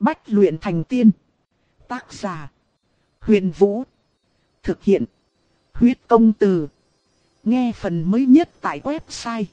Bách luyện thành tiên. Tác giả: Huyền Vũ. Thực hiện: Huyết Công Từ. Nghe phần mới nhất tại website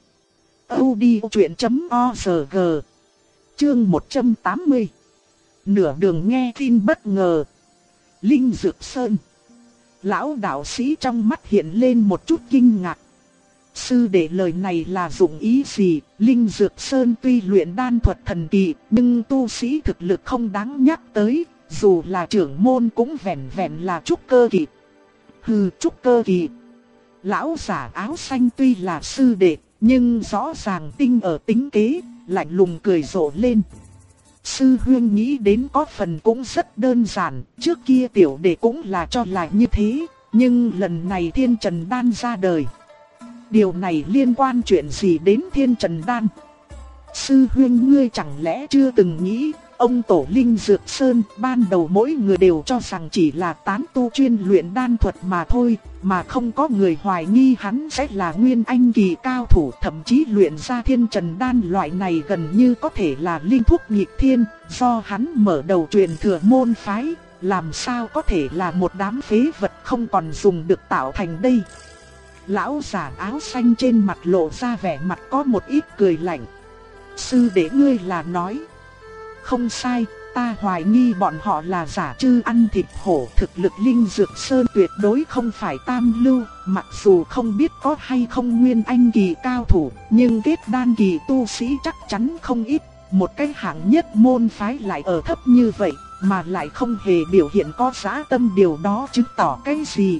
audiochuyện.org. Chương 180. Nửa đường nghe tin bất ngờ. Linh Dược Sơn. Lão đạo sĩ trong mắt hiện lên một chút kinh ngạc. Sư đệ lời này là dụng ý gì? Linh Dược Sơn tuy luyện đan thuật thần kỳ, nhưng tu sĩ thực lực không đáng nhắc tới, dù là trưởng môn cũng vẻn vẹn là trúc cơ kỳ. Hừ, trúc cơ kỳ. Lão giả áo xanh tuy là sư đệ, nhưng rõ ràng tinh ở tính kế, lạnh lùng cười rộ lên. Sư huynh nghĩ đến có phần cũng rất đơn giản, trước kia tiểu đệ cũng là cho là như thế, nhưng lần này Thiên Trần Đan ra đời. Điều này liên quan chuyện gì đến Thiên Trần Đan? Sư huynh ngươi chẳng lẽ chưa từng nghĩ, ông tổ Linh Dược Sơn ban đầu mỗi người đều cho rằng chỉ là tán tu chuyên luyện đan thuật mà thôi, mà không có người hoài nghi hắn sẽ là nguyên anh kỳ cao thủ, thậm chí luyện ra Thiên Trần Đan loại này gần như có thể là linh thuốc nghịch thiên, do hắn mở đầu truyền thừa môn phái, làm sao có thể là một đám phế vật không còn dùng được tạo thành đây. Lão giả áo xanh trên mặt lộ ra vẻ mặt có một ít cười lạnh. Sư đệ ngươi là nói. Không sai, ta hoài nghi bọn họ là giả trư ăn thịt hổ. Thực lực Linh Dược Sơn tuyệt đối không phải tam lưu. Mặc dù không biết có hay không nguyên anh kỳ cao thủ, nhưng kết đan kỳ tu sĩ chắc chắn không ít. Một cái hạng nhất môn phái lại ở thấp như vậy, mà lại không hề biểu hiện có dã tâm, điều đó chứng tỏ cái gì?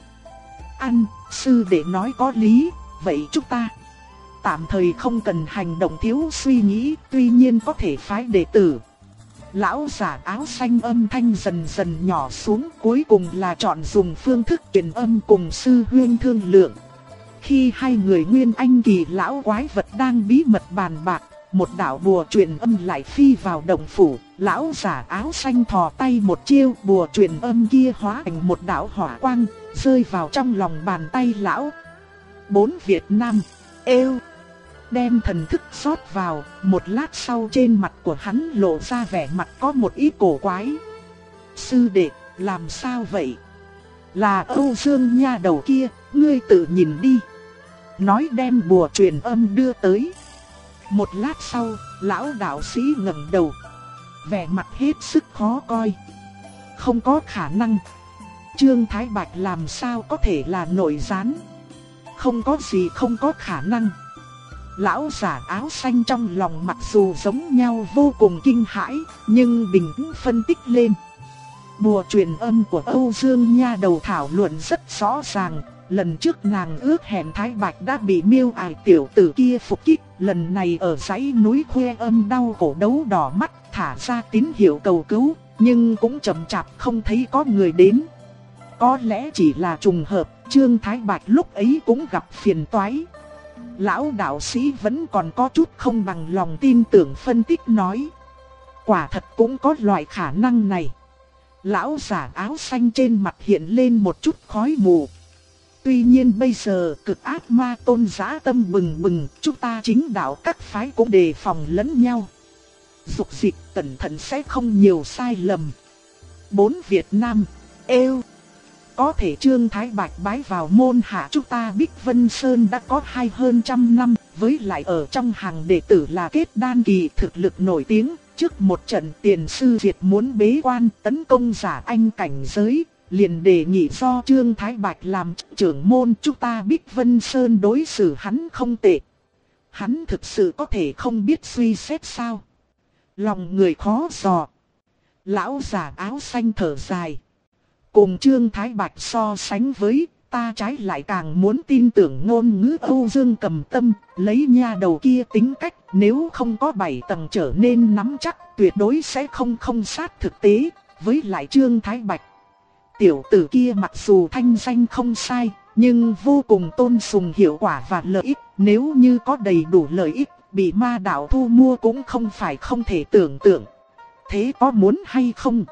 Sư đệ nói có lý, vậy chúng ta tạm thời không cần hành động thiếu suy nghĩ, tuy nhiên có thể phái đệ tử. Lão giả áo xanh âm thanh dần dần nhỏ xuống, cuối cùng là chọn dùng phương thức truyền âm cùng sư huynh thương lượng. Khi hai người nguyên anh kỳ lão quái vật đang bí mật bàn bạc, một đạo bùa truyền âm lại phi vào động phủ. Lão giả áo xanh thò tay một chiêu, bùa truyền âm kia hóa thành một đạo hỏa quang, rơi vào trong lòng bàn tay lão. 4 Việt Nam, êu. Đem thần thức rót vào, một lát sau trên mặt của hắn lộ ra vẻ mặt có một ít cổ quái. Sư đệ, làm sao vậy? Là Âu Dương nha đầu kia, ngươi tự nhìn đi. Nói đem bùa truyền âm đưa tới. Một lát sau, lão đạo sĩ ngẩng đầu, vẻ mặt hết sức khó coi. Không có khả năng. Trương Thái Bạch làm sao có thể là nội gián? Không có gì không có khả năng. Lão giả áo xanh trong lòng mặc dù giống nhau vô cùng kinh hãi, nhưng bình tĩnh phân tích lên. Bùa truyền âm của Âu Dương nha đầu thảo luận rất rõ ràng. Lần trước nàng ước hẹn Thái Bạch đã bị Miêu Ải tiểu tử kia phục kích, lần này ở dãy núi Khuê Âm đau khổ đấu đỏ mắt, thả ra tín hiệu cầu cứu, nhưng cũng chậm chạp không thấy có người đến. Có lẽ chỉ là trùng hợp, Trương Thái Bạch lúc ấy cũng gặp phiền toái. Lão đạo sĩ vẫn còn có chút không bằng lòng tin tưởng phân tích nói. Quả thật cũng có loại khả năng này. Lão giả áo xanh trên mặt hiện lên một chút khói mù. Tuy nhiên bây giờ cực ác ma tôn dã tâm bừng bừng, chúng ta chính đạo các phái cũng đề phòng lẫn nhau. Dục dịch cẩn thận sẽ không nhiều sai lầm. 4 Việt Nam, êu. Có thể Trương Thái Bạch bái vào môn hạ chúng ta Bích Vân Sơn đã có hơn trăm năm, với lại ở trong hàng đệ tử là kết đan kỳ thực lực nổi tiếng. Trước một trận tiền sư Việt muốn bế quan tấn công giả anh cảnh giới, liền đề nghị do Trương Thái Bạch làm trưởng môn chúng ta Bích Vân Sơn đối xử hắn không tệ. Hắn thực sự có thể không biết suy xét sao? Lòng người khó dò. Lão giả áo xanh thở dài. Cùng Trương Thái Bạch so sánh với, ta trái lại càng muốn tin tưởng ngôn ngữ Âu Dương Cầm Tâm, lấy nha đầu kia tính cách, nếu không có 7 tầng trở nên nắm chắc, tuyệt đối sẽ không sát thực tế. Với lại Trương Thái Bạch, tiểu tử kia mặc dù thanh danh không sai, nhưng vô cùng tôn sùng hiệu quả và lợi ích, nếu như có đầy đủ lợi ích, bị ma đạo thu mua cũng không phải không thể tưởng tượng. Thế có muốn hay không?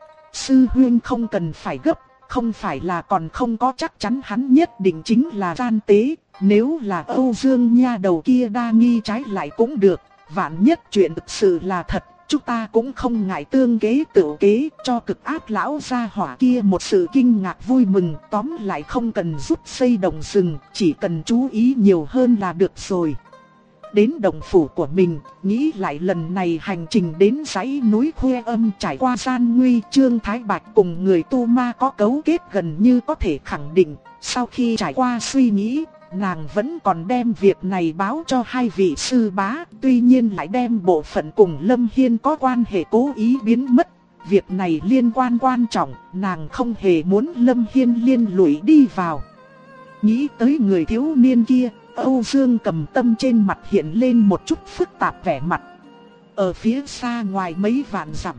Sư huynh không cần phải gấp, không phải là còn không có chắc chắn hắn nhất định chính là gian tế, nếu là Âu Dương nha đầu kia đa nghi trái lại cũng được, vạn nhất chuyện thực sự là thật, chúng ta cũng không ngại tương kế tự kế, cho cực ác lão gia hỏa kia một sự kinh ngạc vui mừng. Tóm lại không cần rút dây động rừng, chỉ cần chú ý nhiều hơn là được rồi. Đến động phủ của mình, nghĩ lại lần này hành trình đến dãy núi Khuê Âm trải qua gian nguy, Trương Thái Bạch cùng người tu ma có cấu kết gần như có thể khẳng định. Sau khi trải qua suy nghĩ, nàng vẫn còn đem việc này báo cho hai vị sư bá, tuy nhiên lại đem bộ phận cùng Lâm Hiên có quan hệ cố ý biến mất. Việc này liên quan trọng, nàng không hề muốn Lâm Hiên liên lụy đi vào. Nghĩ tới người thiếu niên kia, Âu Dương Cầm Tâm trên mặt hiện lên một chút phức tạp vẻ mặt. Ở phía xa ngoài mấy vạn dặm,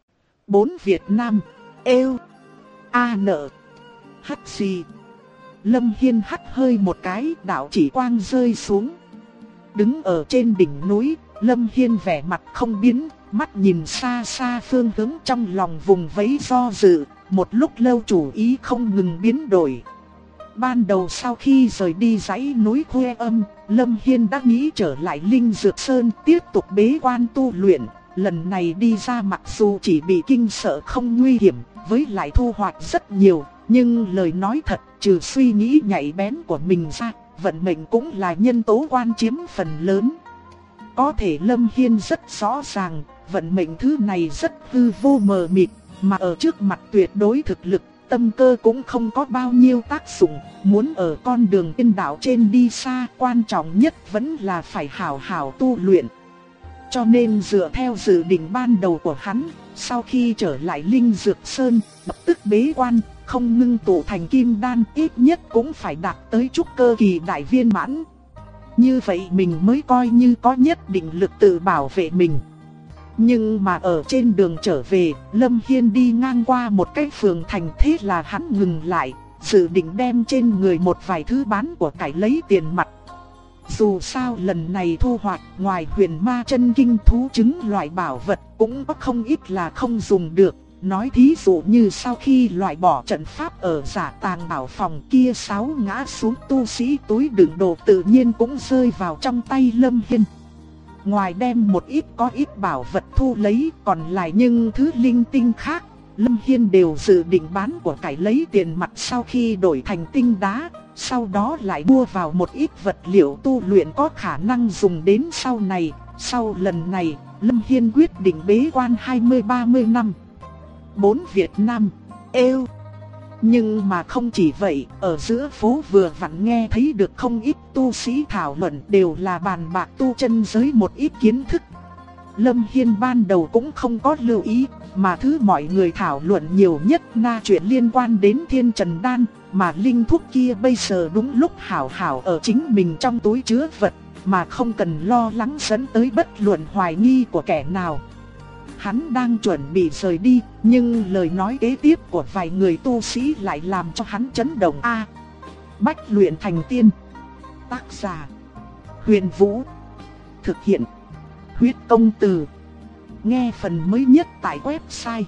4 Việt Nam, Eo, A Nợ, Hắc Xì. Lâm Hiên hắt hơi một cái, đạo chỉ quang rơi xuống. Đứng ở trên đỉnh núi, Lâm Hiên vẻ mặt không biến, mắt nhìn xa xa phương hướng, trong lòng vùng vẫy do dự, một lúc lâu chủ ý không ngừng biến đổi. Ban đầu sau khi rời đi dãy núi Khuê Âm, Lâm Hiên đã nghĩ trở lại Linh Dược Sơn tiếp tục bế quan tu luyện. Lần này đi ra mặc dù chỉ bị kinh sợ không nguy hiểm, với lại thu hoạch rất nhiều, nhưng lời nói thật, trừ suy nghĩ nhạy bén của mình ra, vận mệnh cũng là nhân tố quan chiếm phần lớn. Có thể Lâm Hiên rất rõ ràng, vận mệnh thứ này rất hư vô mờ mịt, mà ở trước mặt tuyệt đối thực lực, tâm cơ cũng không có bao nhiêu tác dụng. Muốn ở con đường tiên đạo trên đi xa, quan trọng nhất vẫn là phải hảo hảo tu luyện. Cho nên dựa theo dự định ban đầu của hắn, sau khi trở lại Linh Dược Sơn, lập tức bế quan, không ngưng tụ thành kim đan, ít nhất cũng phải đạt tới trúc cơ kỳ đại viên mãn. Như vậy mình mới coi như có nhất định lực tự bảo vệ mình. Nhưng mà ở trên đường trở về, Lâm Hiên đi ngang qua một cái phường thành, thế là hắn ngừng lại, dự định đem trên người một vài thứ bán của cải lấy tiền mặt. Dù sao lần này thu hoạch, ngoài huyền ma chân kinh thú trứng loại bảo vật cũng có không ít là không dùng được. Nói thí dụ như sau khi loại bỏ trận pháp ở giả tàng bảo phòng kia, 6 ngã xuống tu sĩ túi đựng đồ tự nhiên cũng rơi vào trong tay Lâm Hiên. Ngoài đem một ít có ít bảo vật thu lấy, còn lại những thứ linh tinh khác, Lâm Hiên đều dự định bán của cải lấy tiền mặt sau khi đổi thành tinh đá. Sau đó lại mua vào một ít vật liệu tu luyện có khả năng dùng đến sau này. Sau lần này, Lâm Hiên quyết định bế quan 20-30 năm. 4 Việt Nam, Eo. Nhưng mà không chỉ vậy, ở giữa phố vừa vặn nghe thấy được không ít tu sĩ thảo luận, đều là bàn bạc tu chân giới một ít kiến thức. Lâm Hiên ban đầu cũng không có lưu ý, mà thứ mọi người thảo luận nhiều nhất là chuyện liên quan đến Thiên Trần Đan, mà linh thuốc kia bây giờ đúng lúc hảo hảo ở chính mình trong túi chứa vật, mà không cần lo lắng dẫn tới bất luận hoài nghi của kẻ nào. Hắn đang chuẩn bị rời đi, nhưng lời nói kế tiếp của vài người tu sĩ lại làm cho hắn chấn động. Bách luyện thành tiên. Tác giả: Huyền Vũ. Thực hiện: Huyết Công Từ. Nghe phần mới nhất tại website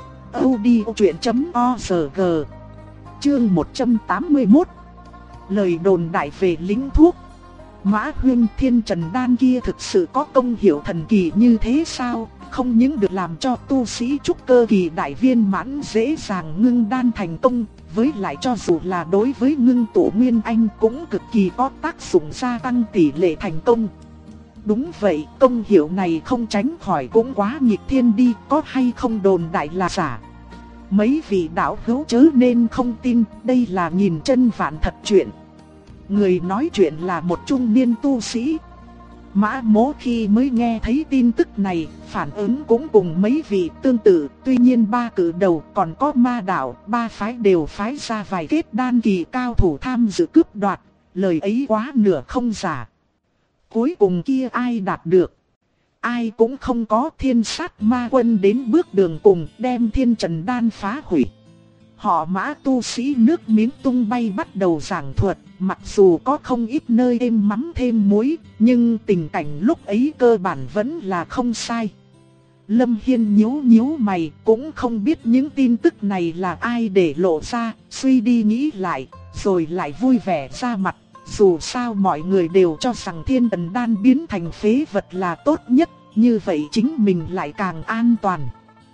audiochuyện.org. Chương 181. Lời đồn đại về lính thuốc. Mã Huyên, Thiên Trần Đan kia thực sự có công hiệu thần kỳ như thế sao? Không những được làm cho tu sĩ trúc cơ kỳ đại viên mãn dễ dàng ngưng đan thành công, với lại cho dù là đối với ngưng tụ nguyên anh cũng cực kỳ có tác dụng gia tăng tỷ lệ thành công. Đúng vậy, công hiệu này không tránh khỏi cũng quá nghịch thiên đi, có hay không đồn đại là giả. Mấy vị đạo hữu chớ nên không tin, đây là nghìn chân vạn thật chuyện. Người nói chuyện là một trung niên tu sĩ. Mã Mỗ khi mới nghe thấy tin tức này, phản ứng cũng cùng mấy vị tương tự. Tuy nhiên ba cử đầu còn có ma đạo, ba phái đều phái ra vài kết đan kỳ cao thủ tham dự cướp đoạt. Lời ấy quá nửa không giả. Cuối cùng kia ai đạt được? Ai cũng không có. Thiên Sát Ma Quân đến bước đường cùng, đem Thiên Trần Đan phá hủy. Họ Mã tu sĩ nước miếng tung bay bắt đầu giảng thuật. Mặc dù có không ít nơi êm mắm thêm muối, nhưng tình cảnh lúc ấy cơ bản vẫn là không sai. Lâm Hiên nhíu nhíu mày, cũng không biết những tin tức này là ai để lộ ra. Suy đi nghĩ lại, rồi lại vui vẻ ra mặt. Dù sao mọi người đều cho rằng Thiên Trần Đan biến thành phế vật là tốt nhất, như vậy chính mình lại càng an toàn.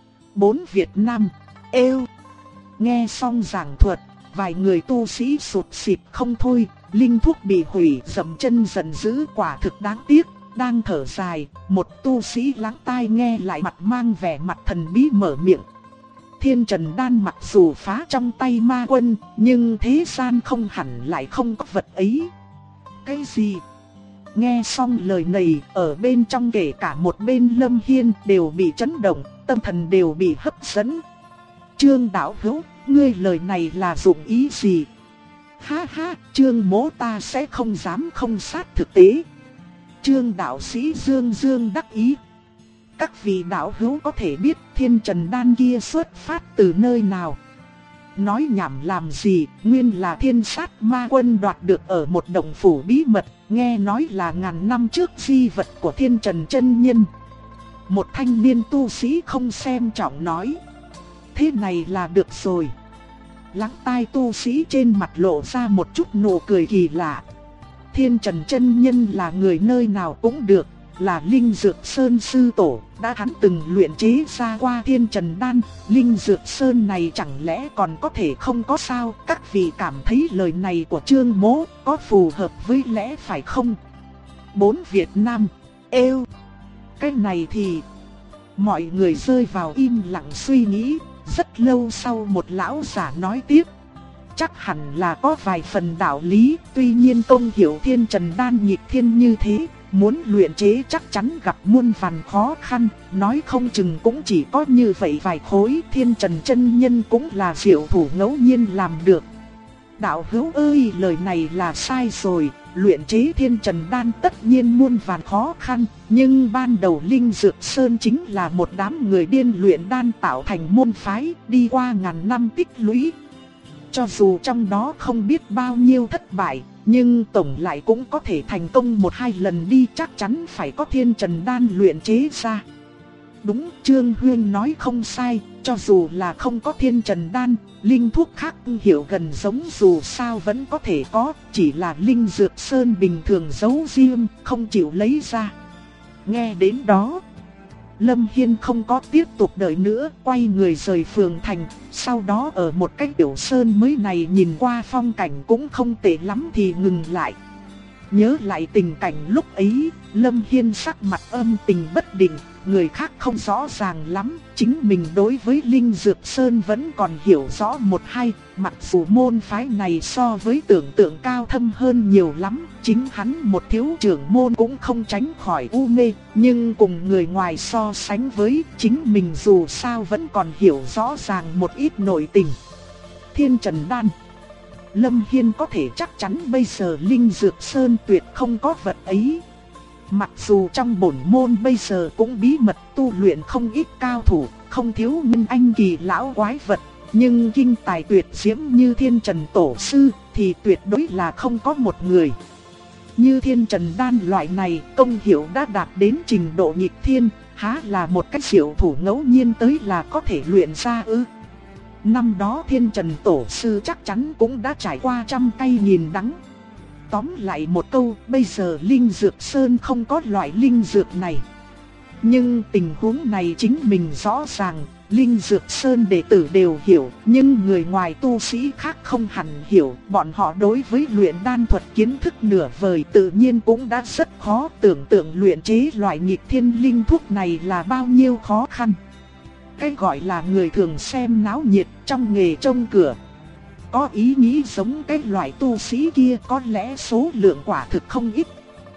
4. Việt Nam, êu. Nghe xong giảng thuật, vài người tu sĩ sụt sịt không thôi, linh thuốc bị hủy, dậm chân giận dữ, quả thực đáng tiếc. Đang thở dài, một tu sĩ lắng tai nghe lại mặt mang vẻ mặt thần bí mở miệng. Thiên Trần Đan mặc dù phá trong tay ma quân, nhưng thế gian không hẳn lại không có vật ấy. Cái gì? Nghe xong lời này, ở bên trong kể cả một bên Lâm Hiên đều bị chấn động, tâm thần đều bị hấp dẫn. Trương đạo hữu, ngươi lời này là dụng ý gì? Ha ha, Trương mỗ ta sẽ không dám không sát thực tế. Trương đạo sĩ dương dương đắc ý. Các vị đạo hữu có thể biết Thiên Trần Đan kia xuất phát từ nơi nào? Nói nhảm làm gì, nguyên là Thiên Sát Ma Quân đoạt được ở một động phủ bí mật, nghe nói là ngàn năm trước di vật của Thiên Trần chân nhân. Một thanh niên tu sĩ không xem trọng nói. Thế này là được rồi. Lắng tai tu sĩ trên mặt lộ ra một chút nụ cười kỳ lạ. Thiên Trần chân nhân là người nơi nào cũng được, là Linh Dược Sơn sư tổ, đã hắn từng luyện chế ra qua Thiên Trần Đan, Linh Dược Sơn này chẳng lẽ còn có thể không có sao? Các vị cảm thấy lời này của Trương mỗ có phù hợp với lẽ phải không? 4. Việt Nam, êu. Cái này thì... Mọi người rơi vào im lặng suy nghĩ, rất lâu sau một lão giả nói tiếp. Chắc hẳn là có vài phần đạo lý, tuy nhiên công hiểu Thiên Trần Đan nghịch thiên như thế, muốn luyện chế chắc chắn gặp muôn vàn khó khăn, nói không chừng cũng chỉ có như vậy vài khối. Thiên Trần chân nhân cũng là diệu thủ ngẫu nhiên làm được. Đạo hữu ơi, lời này là sai rồi, luyện chế Thiên Trần Đan tất nhiên muôn vàn khó khăn, nhưng ban đầu Linh Dược Sơn chính là một đám người điên luyện đan tạo thành môn phái, đi qua ngàn năm tích lũy. Cho dù trong đó không biết bao nhiêu thất bại, nhưng tổng lại cũng có thể thành công một hai lần đi, chắc chắn phải có Thiên Trần Đan luyện chế ra. Đúng, Trương Huyên nói không sai, cho dù là không có Thiên Trần Đan, linh thuốc khác hiệu gần giống dù sao vẫn có thể có, chỉ là Linh Dược Sơn bình thường giấu riêng, không chịu lấy ra. Nghe đến đó, Lâm Hiên không có tiếp tục đợi nữa, quay người rời phường thành, sau đó ở một cái tiểu sơn mới này nhìn qua phong cảnh cũng không tệ lắm thì ngừng lại. Nhớ lại tình cảnh lúc ấy, Lâm Hiên sắc mặt âm tình bất định, người khác không rõ ràng lắm, chính mình đối với Linh Dược Sơn vẫn còn hiểu rõ một hai, mặc dù môn phái này so với tưởng tượng cao thâm hơn nhiều lắm, chính hắn một thiếu trưởng môn cũng không tránh khỏi u mê, nhưng cùng người ngoài so sánh với, chính mình dù sao vẫn còn hiểu rõ ràng một ít nội tình. Thiên Trần Đan, Lâm Hiên có thể chắc chắn bây giờ Linh Dược Sơn tuyệt không có vật ấy. Mặc dù trong bổn môn bây giờ cũng bí mật tu luyện không ít cao thủ, không thiếu nguyên anh kỳ lão quái vật, nhưng kinh tài tuyệt diễm như Thiên Trần Tổ Sư thì tuyệt đối là không có một người. Như Thiên Trần Đan loại này, công hiệu đã đạt đến trình độ nghịch thiên, há là một cách diệu thủ ngẫu nhiên tới là có thể luyện ra ư? Năm đó Thiên Trần Tổ Sư chắc chắn cũng đã trải qua trăm cay nghìn đắng. Tóm lại một câu, bây giờ Linh Dược Sơn không có loại linh dược này. Nhưng tình huống này chính mình rõ ràng, Linh Dược Sơn đệ tử đều hiểu, nhưng người ngoài tu sĩ khác không hẳn hiểu. Bọn họ đối với luyện đan thuật kiến thức nửa vời, tự nhiên cũng đã rất khó tưởng tượng luyện chế loại nghịch thiên linh thuốc này là bao nhiêu khó khăn. Cái gọi là người thường xem náo nhiệt trong nghề trông cửa, có ý nghĩ giống cái loại tu sĩ kia có lẽ số lượng quả thực không ít.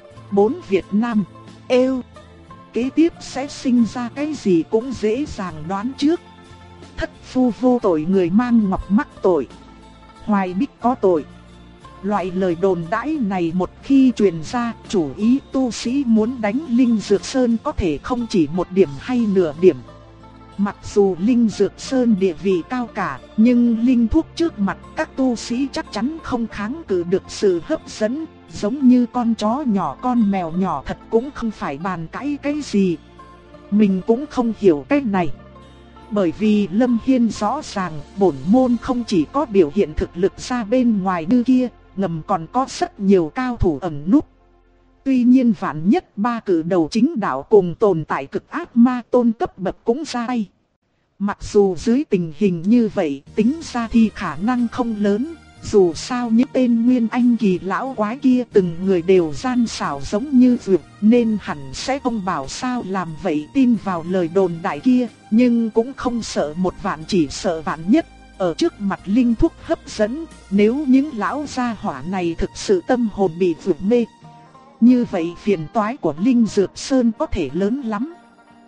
4. Việt Nam, êu. Kế tiếp sẽ sinh ra cái gì cũng dễ dàng đoán trước. Thất phu vô tội người mang ngọc mắc tội, Hoài Bích có tội. Loại lời đồn đãi này một khi truyền ra, chủ ý tu sĩ muốn đánh Linh Dược Sơn có thể không chỉ một điểm hay nửa điểm. Mặc dù Linh Dược Sơn địa vị cao cả, nhưng linh thuốc trước mặt các tu sĩ chắc chắn không kháng cự được sự hấp dẫn, giống như con chó nhỏ con mèo nhỏ thật cũng không phải bàn cãi cái gì. Mình cũng không hiểu cái này. Bởi vì Lâm Hiên rõ ràng bổn môn không chỉ có biểu hiện thực lực ra bên ngoài như kia, ngầm còn có rất nhiều cao thủ ẩn núp. Tuy nhiên vạn nhất ba cử đầu chính đạo cùng tồn tại cực ác ma tôn cấp bậc cũng ra tay. Mặc dù dưới tình hình như vậy, tính ra thì khả năng không lớn. Dù sao những tên nguyên anh kỳ lão quái kia từng người đều gian xảo giống như vượt, nên hẳn sẽ không bảo sao làm vậy tin vào lời đồn đại kia. Nhưng cũng không sợ một vạn, chỉ sợ vạn nhất. Ở trước mặt linh thuốc hấp dẫn, nếu những lão gia hỏa này thực sự tâm hồn bị vượt mê, như vậy phiền toái của Linh Dược Sơn có thể lớn lắm.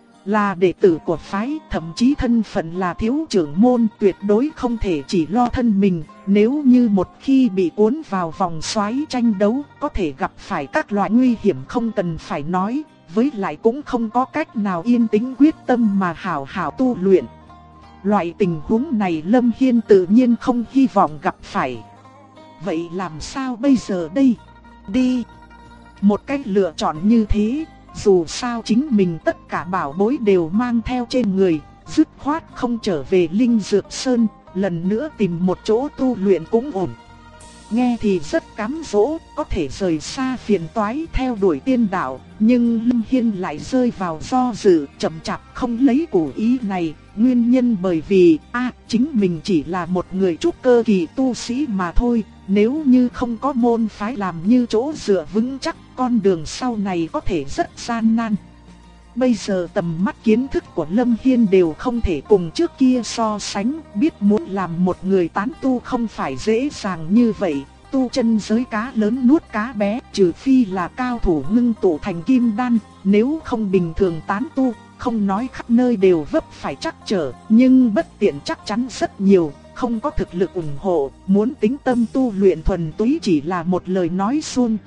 Là đệ tử của phái, thậm chí thân phận là thiếu trưởng môn, tuyệt đối không thể chỉ lo thân mình. Nếu như một khi bị cuốn vào vòng xoáy tranh đấu, có thể gặp phải các loại nguy hiểm không cần phải nói. Với lại cũng không có cách nào yên tĩnh quyết tâm mà hảo hảo tu luyện. Loại tình huống này Lâm Hiên tự nhiên không hy vọng gặp phải. Vậy làm sao bây giờ đây? Đi! Một cách lựa chọn như thế, dù sao chính mình tất cả bảo bối đều mang theo trên người, dứt khoát không trở về Linh Dược Sơn, lần nữa tìm một chỗ tu luyện cũng ổn. Nghe thì rất cám dỗ, có thể rời xa phiền toái theo đuổi tiên đạo, nhưng Lâm Hiên lại rơi vào do dự, chậm chạp không lấy chủ ý này. Nguyên nhân bởi vì, chính mình chỉ là một người trúc cơ kỳ tu sĩ mà thôi. Nếu như không có môn phái làm như chỗ dựa vững chắc, con đường sau này có thể rất gian nan. Bây giờ tầm mắt kiến thức của Lâm Hiên đều không thể cùng trước kia so sánh, biết muốn làm một người tán tu không phải dễ dàng như vậy. Tu chân giới cá lớn nuốt cá bé, trừ phi là cao thủ ngưng tụ thành kim đan, nếu không bình thường tán tu, không nói khắp nơi đều vấp phải trắc trở, nhưng bất tiện chắc chắn rất nhiều. Không có thực lực ủng hộ, muốn tính tâm tu luyện thuần túy chỉ là một lời nói suông.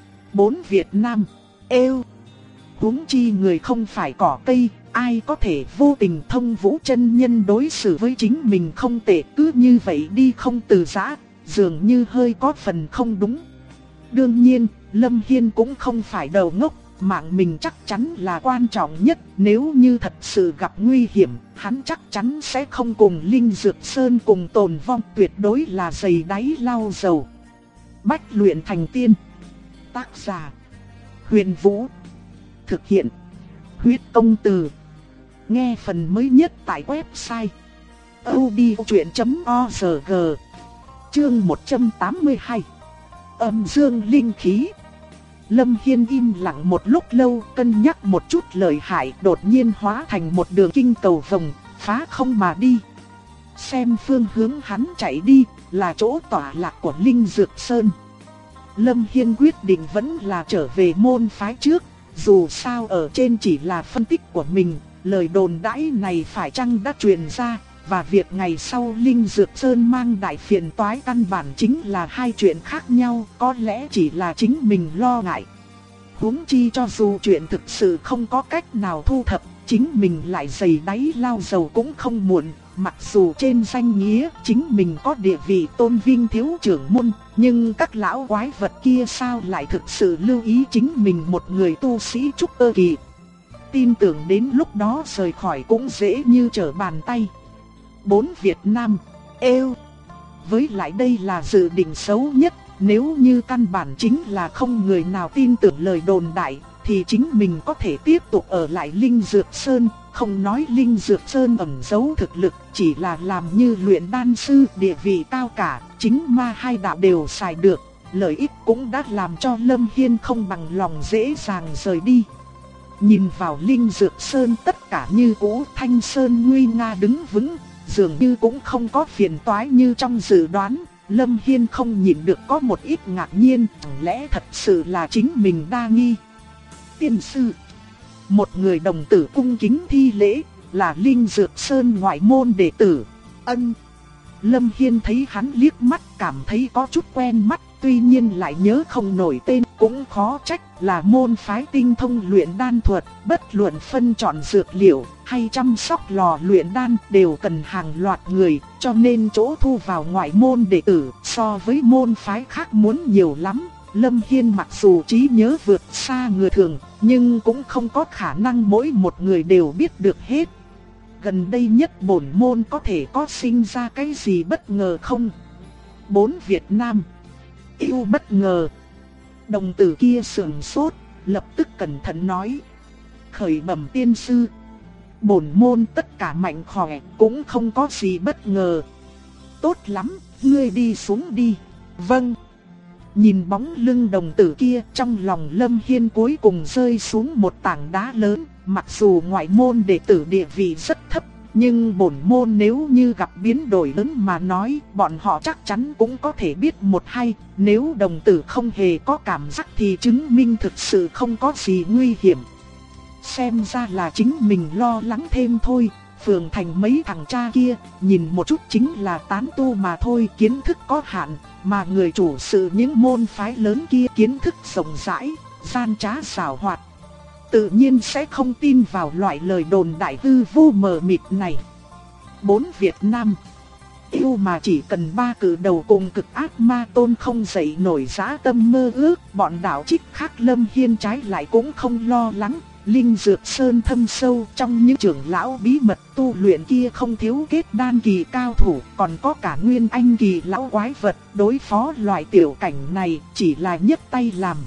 4. Việt Nam, eo. Huống chi người không phải cỏ cây, ai có thể vô tình thông vũ chân nhân đối xử với chính mình không tệ, cứ như vậy đi không từ giã, dường như hơi có phần không đúng. Đương nhiên, Lâm Hiên cũng không phải đầu ngốc. Mạng mình chắc chắn là quan trọng nhất, nếu như thật sự gặp nguy hiểm, hắn chắc chắn sẽ không cùng Linh Dược Sơn cùng tồn vong, tuyệt đối là giày đáy lau dầu. Bách luyện thành tiên. Tác giả: Huyền Vũ. Thực hiện: Huyết Công Từ. Nghe phần mới nhất tại website audiochuyện.org. Chương 182. Âm dương linh khí. Lâm Hiên im lặng một lúc lâu, cân nhắc một chút lợi hại, đột nhiên hóa thành một đường kinh cầu vồng, phá không mà đi. Xem phương hướng hắn chạy đi, là chỗ tọa lạc của Linh Dược Sơn. Lâm Hiên quyết định vẫn là trở về môn phái trước, dù sao ở trên chỉ là phân tích của mình, lời đồn đãi này phải chăng đã truyền ra, và việc ngày sau Linh Dược Sơn mang đại phiền toái căn bản chính là hai chuyện khác nhau, có lẽ chỉ là chính mình lo ngại. Huống chi cho dù chuyện thực sự không có cách nào thu thập, chính mình lại giày đáy lau dầu cũng không muộn. Mặc dù trên danh nghĩa chính mình có địa vị tôn vinh thiếu trưởng môn, nhưng các lão quái vật kia sao lại thực sự lưu ý chính mình một người tu sĩ trúc cơ kỳ. Tin tưởng đến lúc đó rời khỏi cũng dễ như trở bàn tay. 4. Việt Nam, eo. Với lại đây là dự định xấu nhất, nếu như căn bản chính là không người nào tin tưởng lời đồn đại, thì chính mình có thể tiếp tục ở lại Linh Dược Sơn. Không nói Linh Dược Sơn ẩn giấu thực lực, chỉ là làm như luyện đan sư, địa vị cao cả, chính ma hai đạo đều xài được. Lợi ích cũng đã làm cho Lâm Hiên không bằng lòng dễ dàng rời đi. Nhìn vào Linh Dược Sơn tất cả như cũ, Thanh Sơn nguy nga đứng vững, dường như cũng không có phiền toái như trong dự đoán. Lâm Hiên không nhịn được có một ít ngạc nhiên, chẳng lẽ thật sự là chính mình đa nghi. Tiên sư, một người đồng tử cung kính thi lễ, là Linh Dược Sơn ngoại môn đệ tử. Ân. Lâm Hiên thấy hắn liếc mắt cảm thấy có chút quen mắt, tuy nhiên lại nhớ không nổi tên, cũng khó trách, là môn phái tinh thông luyện đan thuật, bất luận phân chọn dược liệu hay chăm sóc lò luyện đan đều cần hàng loạt người, cho nên chỗ thu vào ngoại môn đệ tử so với môn phái khác muốn nhiều lắm. Lâm Hiên mặc dù trí nhớ vượt xa người thường, nhưng cũng không có khả năng mỗi một người đều biết được hết. Gần đây nhất bổn môn có thể có sinh ra cái gì bất ngờ không? 4. Việt Nam, yêu bất ngờ. Đồng tử kia sườn sốt, lập tức cẩn thận nói. Khởi bẩm tiên sư. Bổn môn tất cả mạnh khỏe, cũng không có gì bất ngờ. Tốt lắm, ngươi đi xuống đi. Vâng. Nhìn bóng lưng đồng tử kia, trong lòng Lâm Hiên cuối cùng rơi xuống một tảng đá lớn. Mặc dù ngoại môn đệ tử địa vị rất thấp, nhưng bổn môn nếu như gặp biến đổi lớn mà nói, bọn họ chắc chắn cũng có thể biết một hay. Nếu đồng tử không hề có cảm giác thì chứng minh thực sự không có gì nguy hiểm. Xem ra là chính mình lo lắng thêm thôi. Phường thành mấy thằng cha kia, nhìn một chút chính là tán tu mà thôi, kiến thức có hạn. Mà người chủ sự những môn phái lớn kia kiến thức rộng rãi, gian trá xảo hoạt, tự nhiên sẽ không tin vào loại lời đồn đại hư vô mờ mịt này. 4. Việt Nam. Yêu mà chỉ cần 3 cử đầu cùng cực ác ma tôn không dậy nổi dã tâm mơ ước, bọn đạo trích khác Lâm Hiên trái lại cũng không lo lắng. Linh Dược Sơn thâm sâu, trong những trưởng lão bí mật tu luyện kia không thiếu kết đan kỳ cao thủ, còn có cả nguyên anh kỳ lão quái vật, đối phó loại tiểu cảnh này chỉ là nhấc tay làm.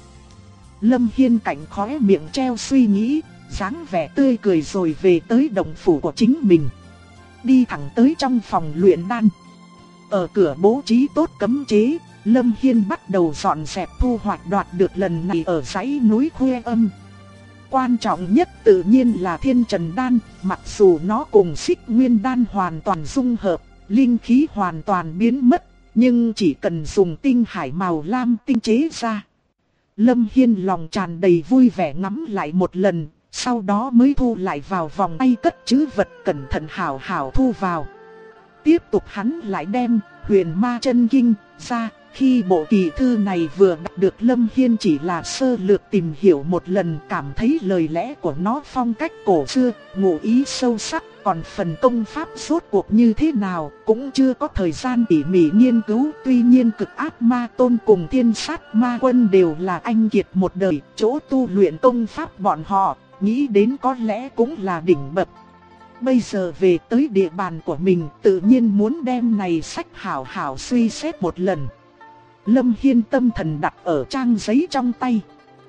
Lâm Hiên cảnh khóe miệng treo suy nghĩ, dáng vẻ tươi cười rồi về tới động phủ của chính mình. Đi thẳng tới trong phòng luyện đan. Ở cửa bố trí tốt cấm chế, Lâm Hiên bắt đầu dọn dẹp thu hoạch đoạt được lần này ở dãy núi Khuê Âm. Quan trọng nhất tự nhiên là Thiên Trần Đan, mặc dù nó cùng Xích Nguyên Đan hoàn toàn dung hợp, linh khí hoàn toàn biến mất, nhưng chỉ cần dùng tinh hải màu lam tinh chế ra. Lâm Hiên lòng tràn đầy vui vẻ ngắm lại một lần, sau đó mới thu lại vào vòng tay cất trữ vật, cẩn thận hảo hảo thu vào. Tiếp tục hắn lại đem Huyền Ma Chân Kinh ra. Khi bộ kỳ thư này vừa đọc được, Lâm Hiên chỉ là sơ lược tìm hiểu một lần, cảm thấy lời lẽ của nó phong cách cổ xưa, ngụ ý sâu sắc. Còn phần công pháp rốt cuộc như thế nào cũng chưa có thời gian tỉ mỉ nghiên cứu. Tuy nhiên cực ác ma tôn cùng thiên sát ma quân đều là anh kiệt một đời, chỗ tu luyện công pháp bọn họ, nghĩ đến có lẽ cũng là đỉnh bậc. Bây giờ về tới địa bàn của mình, tự nhiên muốn đem này sách hảo hảo suy xét một lần. Lâm Hiên tâm thần đặt ở trang giấy trong tay.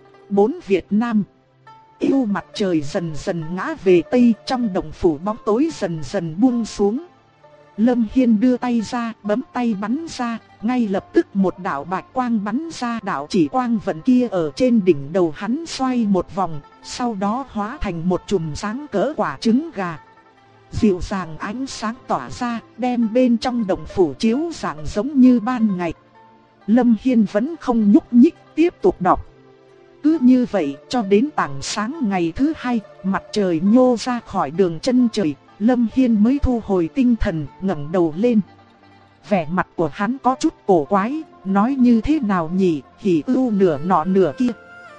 4. Việt Nam. Yêu mặt trời dần dần ngã về tây, trong động phủ bóng tối dần dần buông xuống. Lâm Hiên đưa tay ra, bấm tay bắn ra, ngay lập tức một đạo bạch quang bắn ra. Đạo chỉ quang vận kia ở trên đỉnh đầu hắn xoay một vòng, sau đó hóa thành một chùm sáng cỡ quả trứng gà. Dịu dàng ánh sáng tỏa ra, đem bên trong động phủ chiếu rạng giống như ban ngày. Lâm Hiên vẫn không nhúc nhích, tiếp tục đọc. Cứ như vậy cho đến tảng sáng ngày thứ 2, mặt trời nhô ra khỏi đường chân trời, Lâm Hiên mới thu hồi tinh thần, ngẩng đầu lên. Vẻ mặt của hắn có chút cổ quái, nói như thế nào nhỉ, hỉ ưu nửa nọ nửa kia,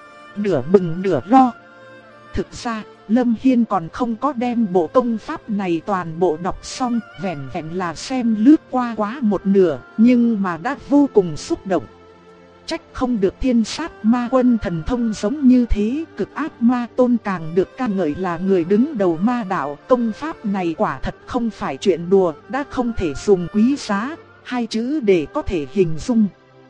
nửa mừng nửa lo. Thực ra, Lâm Hiên còn không có đem bộ công pháp này toàn bộ đọc xong, vẻn vẹn là xem lướt qua quá một nửa, nhưng mà đã vô cùng xúc động. Trách không được thiên sát ma quân thần thông giống như thế, cực ác ma tôn càng được ca ngợi là người đứng đầu ma đạo. Công pháp này quả thật không phải chuyện đùa, đã không thể dùng quý giá, 2 chữ để có thể hình dung.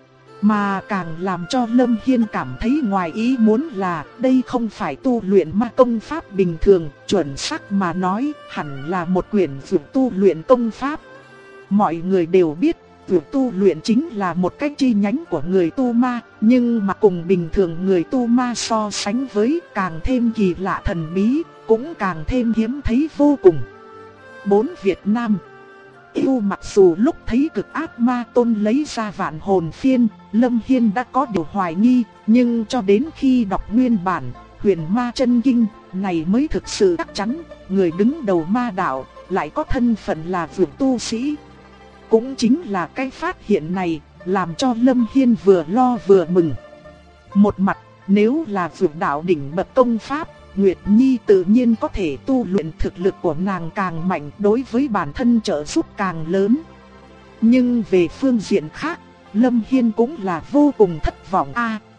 Mà càng làm cho Lâm Hiên cảm thấy ngoài ý muốn là đây không phải tu luyện ma công pháp bình thường, chuẩn xác mà nói hẳn là một quyển dược tu luyện công pháp. Mọi người đều biết dược tu luyện chính là một cách chi nhánh của người tu ma, nhưng mà cùng bình thường người tu ma so sánh với càng thêm kỳ lạ thần bí, cũng càng thêm hiếm thấy vô cùng. 4. Việt Nam. Yêu mặc dù lúc thấy cực ác ma tôn lấy ra vạn hồn phiên, Lâm Hiên đã có điều hoài nghi, nhưng cho đến khi đọc nguyên bản Huyền Ma Chân Kinh này mới thực sự chắc chắn, người đứng đầu ma đạo lại có thân phận là dược tu sĩ. Cũng chính là cái phát hiện này làm cho Lâm Hiên vừa lo vừa mừng. Một mặt, nếu là dược đạo đỉnh bậc công pháp, Nguyệt Nhi tự nhiên có thể tu luyện, thực lực của nàng càng mạnh, đối với bản thân trợ giúp càng lớn. Nhưng về phương diện khác, Lâm Hiên cũng là vô cùng thất vọng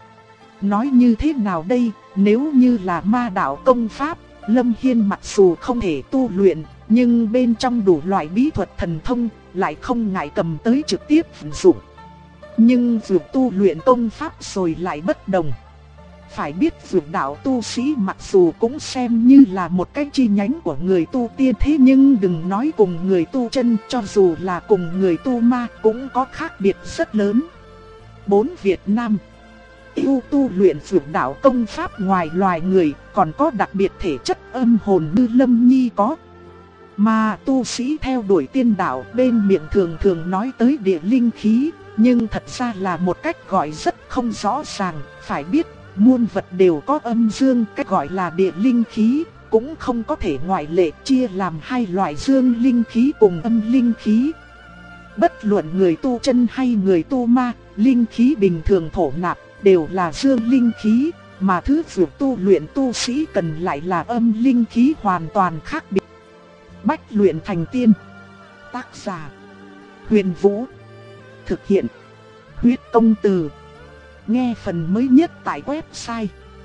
nói như thế nào đây, nếu như là ma đạo công pháp, Lâm Hiên mặc dù không thể tu luyện, nhưng bên trong đủ loại bí thuật thần thông, lại không ngại cầm tới trực tiếp vận dụng. Nhưng dược tu luyện công pháp rồi lại bất đồng. Phải biết dược đạo tu sĩ mặc dù cũng xem như là một cái chi nhánh của người tu tiên, thế nhưng đừng nói cùng người tu chân, cho dù là cùng người tu ma cũng có khác biệt rất lớn. 4. Việt Nam yêu tu luyện dược đạo công pháp ngoài loài người, còn có đặc biệt thể chất âm hồn như Lâm Nhi có. Mà tu sĩ theo đuổi tiên đạo bên miệng thường thường nói tới địa linh khí, nhưng thật ra là một cách gọi rất không rõ ràng. Phải biết muôn vật đều có âm dương, cách gọi là địa linh khí cũng không có thể ngoại lệ, chia làm hai loại dương linh khí cùng âm linh khí. Bất luận người tu chân hay người tu ma, linh khí bình thường thổ nạp đều là dương linh khí, mà thứ việc tu luyện tu sĩ cần lại là âm linh khí hoàn toàn khác biệt. Bách luyện thành tiên. Tác giả Huyền Vũ. Thực hiện Huyết Công Từ. Nghe phần mới nhất tại website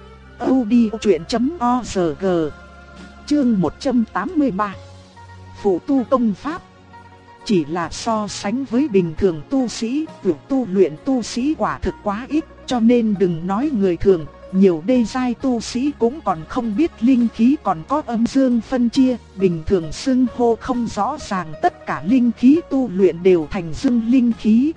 audiochuyện.org. Chương 183. Phụ tu công pháp. Chỉ là so sánh với bình thường tu sĩ, việc tu luyện tu sĩ quả thực quá ít, cho nên đừng nói người thường, nhiều đê giai tu sĩ cũng còn không biết linh khí còn có âm dương phân chia, bình thường xưng hô không rõ ràng, tất cả linh khí tu luyện đều thành dương linh khí.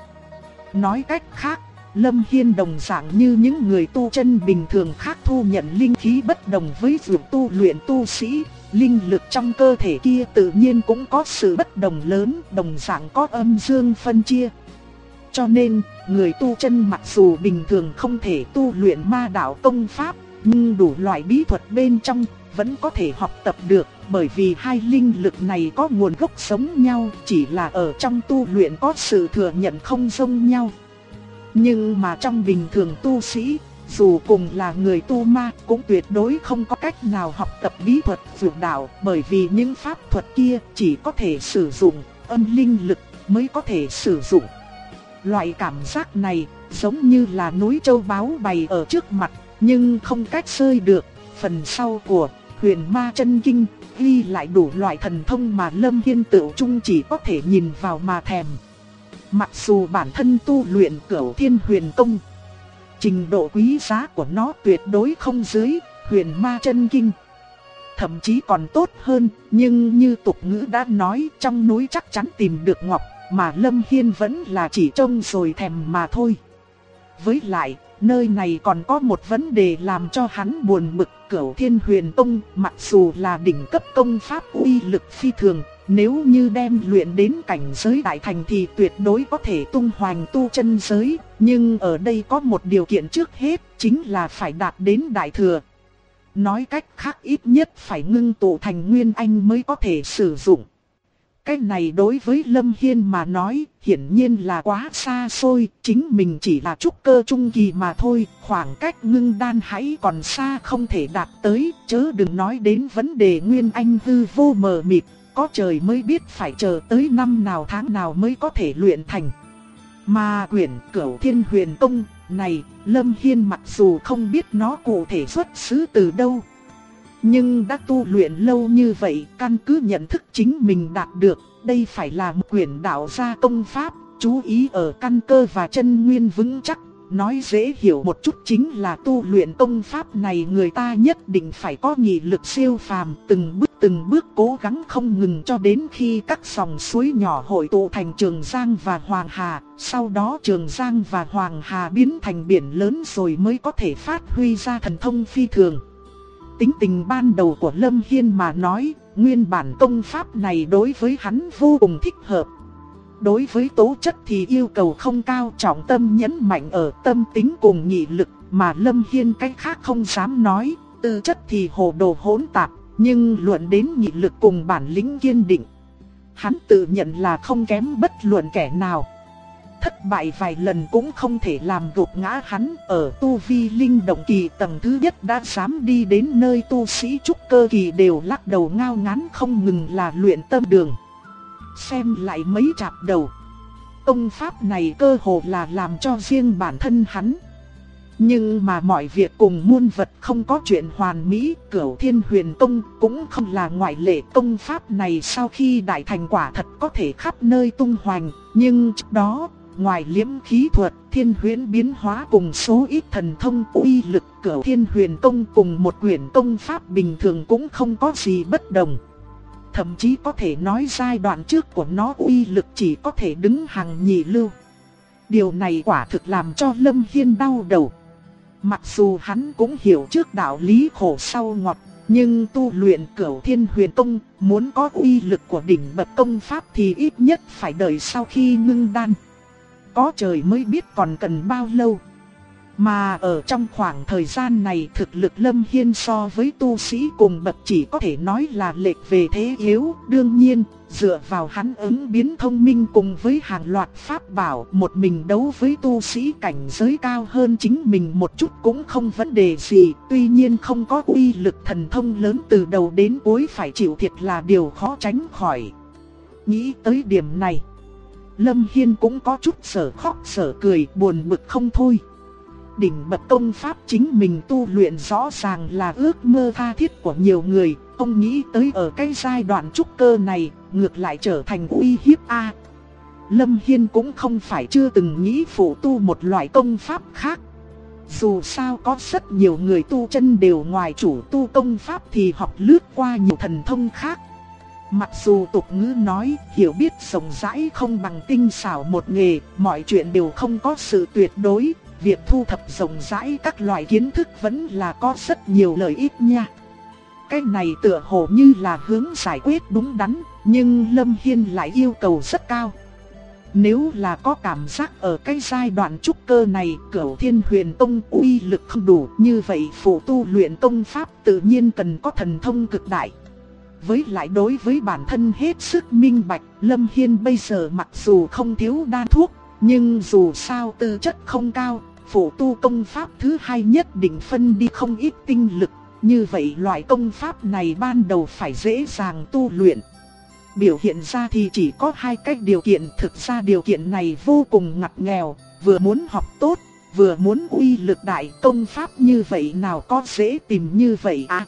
Nói cách khác, Lâm Hiên đồng dạng như những người tu chân bình thường khác thu nhận linh khí bất đồng với việc tu luyện tu sĩ, linh lực trong cơ thể kia tự nhiên cũng có sự bất đồng lớn, đồng dạng có âm dương phân chia. Cho nên, người tu chân mặc dù bình thường không thể tu luyện ma đạo công pháp, nhưng đủ loại bí thuật bên trong vẫn có thể học tập được, bởi vì hai linh lực này có nguồn gốc giống nhau, chỉ là ở trong tu luyện có sự thừa nhận không giống nhau. Nhưng mà trong bình thường tu sĩ, dù cùng là người tu ma cũng tuyệt đối không có cách nào học tập bí thuật dược đạo, bởi vì những pháp thuật kia chỉ có thể sử dụng âm linh lực mới có thể sử dụng. Loại cảm giác này giống như là núi châu báu bày ở trước mặt, nhưng không cách xơi được. Phần sau của Huyền Ma Chân Kinh ghi lại đủ loại thần thông mà Lâm Hiên tự trung chỉ có thể nhìn vào mà thèm. Mặc dù bản thân tu luyện Cửu Thiên Huyền Công, trình độ quý giá của nó tuyệt đối không dưới Huyền Ma Chân Kinh, thậm chí còn tốt hơn, nhưng như tục ngữ đã nói, trong núi chắc chắn tìm được ngọc, mà Lâm Hiên vẫn là chỉ trông rồi thèm mà thôi. Với lại, nơi này còn có một vấn đề làm cho hắn buồn bực. Cửu Thiên Huyền Công mặc dù là đỉnh cấp công pháp uy lực phi thường, nếu như đem luyện đến cảnh giới đại thành thì tuyệt đối có thể tung hoành tu chân giới, nhưng ở đây có một điều kiện trước hết, chính là phải đạt đến đại thừa. Nói cách khác ít nhất phải ngưng tụ thành nguyên anh mới có thể sử dụng. Cái này đối với Lâm Hiên mà nói, hiển nhiên là quá xa xôi, chính mình chỉ là trúc cơ trung kỳ mà thôi, khoảng cách ngưng đan hãy còn xa không thể đạt tới, chớ đừng nói đến vấn đề nguyên anh hư vô mờ mịt, có trời mới biết phải chờ tới năm nào tháng nào mới có thể luyện thành. Mà quyển Cửu Thiên Huyền Công này, Lâm Hiên mặc dù không biết nó cụ thể xuất xứ từ đâu, nhưng đã tu luyện lâu như vậy, căn cứ nhận thức chính mình đạt được, đây phải là một quyển đạo gia công pháp, chú ý ở căn cơ và chân nguyên vững chắc. Nói dễ hiểu một chút chính là tu luyện công pháp này người ta nhất định phải có nghị lực siêu phàm, từng bước cố gắng không ngừng cho đến khi các dòng suối nhỏ hội tụ thành Trường Giang và Hoàng Hà, sau đó Trường Giang và Hoàng Hà biến thành biển lớn rồi mới có thể phát huy ra thần thông phi thường. Tính tình ban đầu của Lâm Hiên mà nói, nguyên bản công pháp này đối với hắn vô cùng thích hợp. Đối với tố chất thì yêu cầu không cao, trọng tâm nhấn mạnh ở tâm tính cùng nghị lực, mà Lâm Hiên cách khác không dám nói, tư chất thì hồ đồ hỗn tạp, nhưng luận đến nghị lực cùng bản lĩnh kiên định, hắn tự nhận là không kém bất luận kẻ nào. Thất bại vài lần cũng không thể làm gục ngã hắn, ở tu vi linh động kỳ tầng thứ nhất đã dám đi đến nơi tu sĩ trúc cơ kỳ đều lắc đầu ngao ngán không ngừng là luyện tâm đường. Xem lại mấy chapter đầu, công pháp này cơ hồ là làm cho riêng bản thân hắn. Nhưng mà mọi việc cùng muôn vật không có chuyện hoàn mỹ, Cửu Thiên Huyền Công cũng không là ngoại lệ. Công pháp này sau khi đại thành quả thật có thể khắp nơi tung hoành, nhưng trước đó ngoài liễm khí thuật, thiên huyễn biến hóa cùng số ít thần thông uy lực, Cửu Thiên Huyền Công cùng một quyển công pháp bình thường cũng không có gì bất đồng. Thậm chí có thể nói giai đoạn trước của nó uy lực chỉ có thể đứng hàng nhị lưu. Điều này quả thực làm cho Lâm Hiên đau đầu. Mặc dù hắn cũng hiểu trước đạo lý khổ sau ngọt, nhưng tu luyện Cửu Thiên Huyền Công muốn có uy lực của đỉnh bậc công pháp thì ít nhất phải đợi sau khi ngưng đan. Có trời mới biết còn cần bao lâu. Mà ở trong khoảng thời gian này thực lực Lâm Hiên so với tu sĩ cùng bậc chỉ có thể nói là lệch về thế yếu. Đương nhiên, dựa vào hắn ứng biến thông minh cùng với hàng loạt pháp bảo, một mình đấu với tu sĩ cảnh giới cao hơn chính mình một chút cũng không vấn đề gì. Tuy nhiên không có uy lực thần thông lớn từ đầu đến cuối phải chịu thiệt là điều khó tránh khỏi. Nghĩ tới điểm này, Lâm Hiên cũng có chút sở khóc sở cười, buồn bực không thôi. Đỉnh bậc công pháp chính mình tu luyện rõ ràng là ước mơ tha thiết của nhiều người, không nghĩ tới ở cái giai đoạn trúc cơ này, ngược lại trở thành uy hiếp a. Lâm Hiên cũng không phải chưa từng nghĩ phụ tu một loại công pháp khác. Dù sao có rất nhiều người tu chân đều ngoài chủ tu công pháp thì học lướt qua nhiều thần thông khác. Mặc dù tục ngữ nói hiểu biết rộng rãi không bằng tinh xảo một nghề, mọi chuyện đều không có sự tuyệt đối. Việc thu thập rộng rãi các loại kiến thức vẫn là có rất nhiều lợi ích nha. Cái này tựa hồ như là hướng giải quyết đúng đắn, nhưng Lâm Hiên lại yêu cầu rất cao. Nếu là có cảm giác ở cái giai đoạn trúc cơ này Cửu Thiên Huyền Tông uy lực không đủ, như vậy phụ tu luyện công pháp tự nhiên cần có thần thông cực đại. Với lại đối với bản thân hết sức minh bạch, Lâm Hiên bây giờ mặc dù không thiếu đan thuốc, nhưng dù sao tư chất không cao, phụ tu công pháp thứ hai nhất định phân đi không ít tinh lực. Như vậy loại công pháp này ban đầu phải dễ dàng tu luyện. Biểu hiện ra thì chỉ có hai cách điều kiện, thực ra điều kiện này vô cùng ngặt nghèo, vừa muốn học tốt, vừa muốn uy lực đại, công pháp như vậy nào có dễ tìm như vậy à.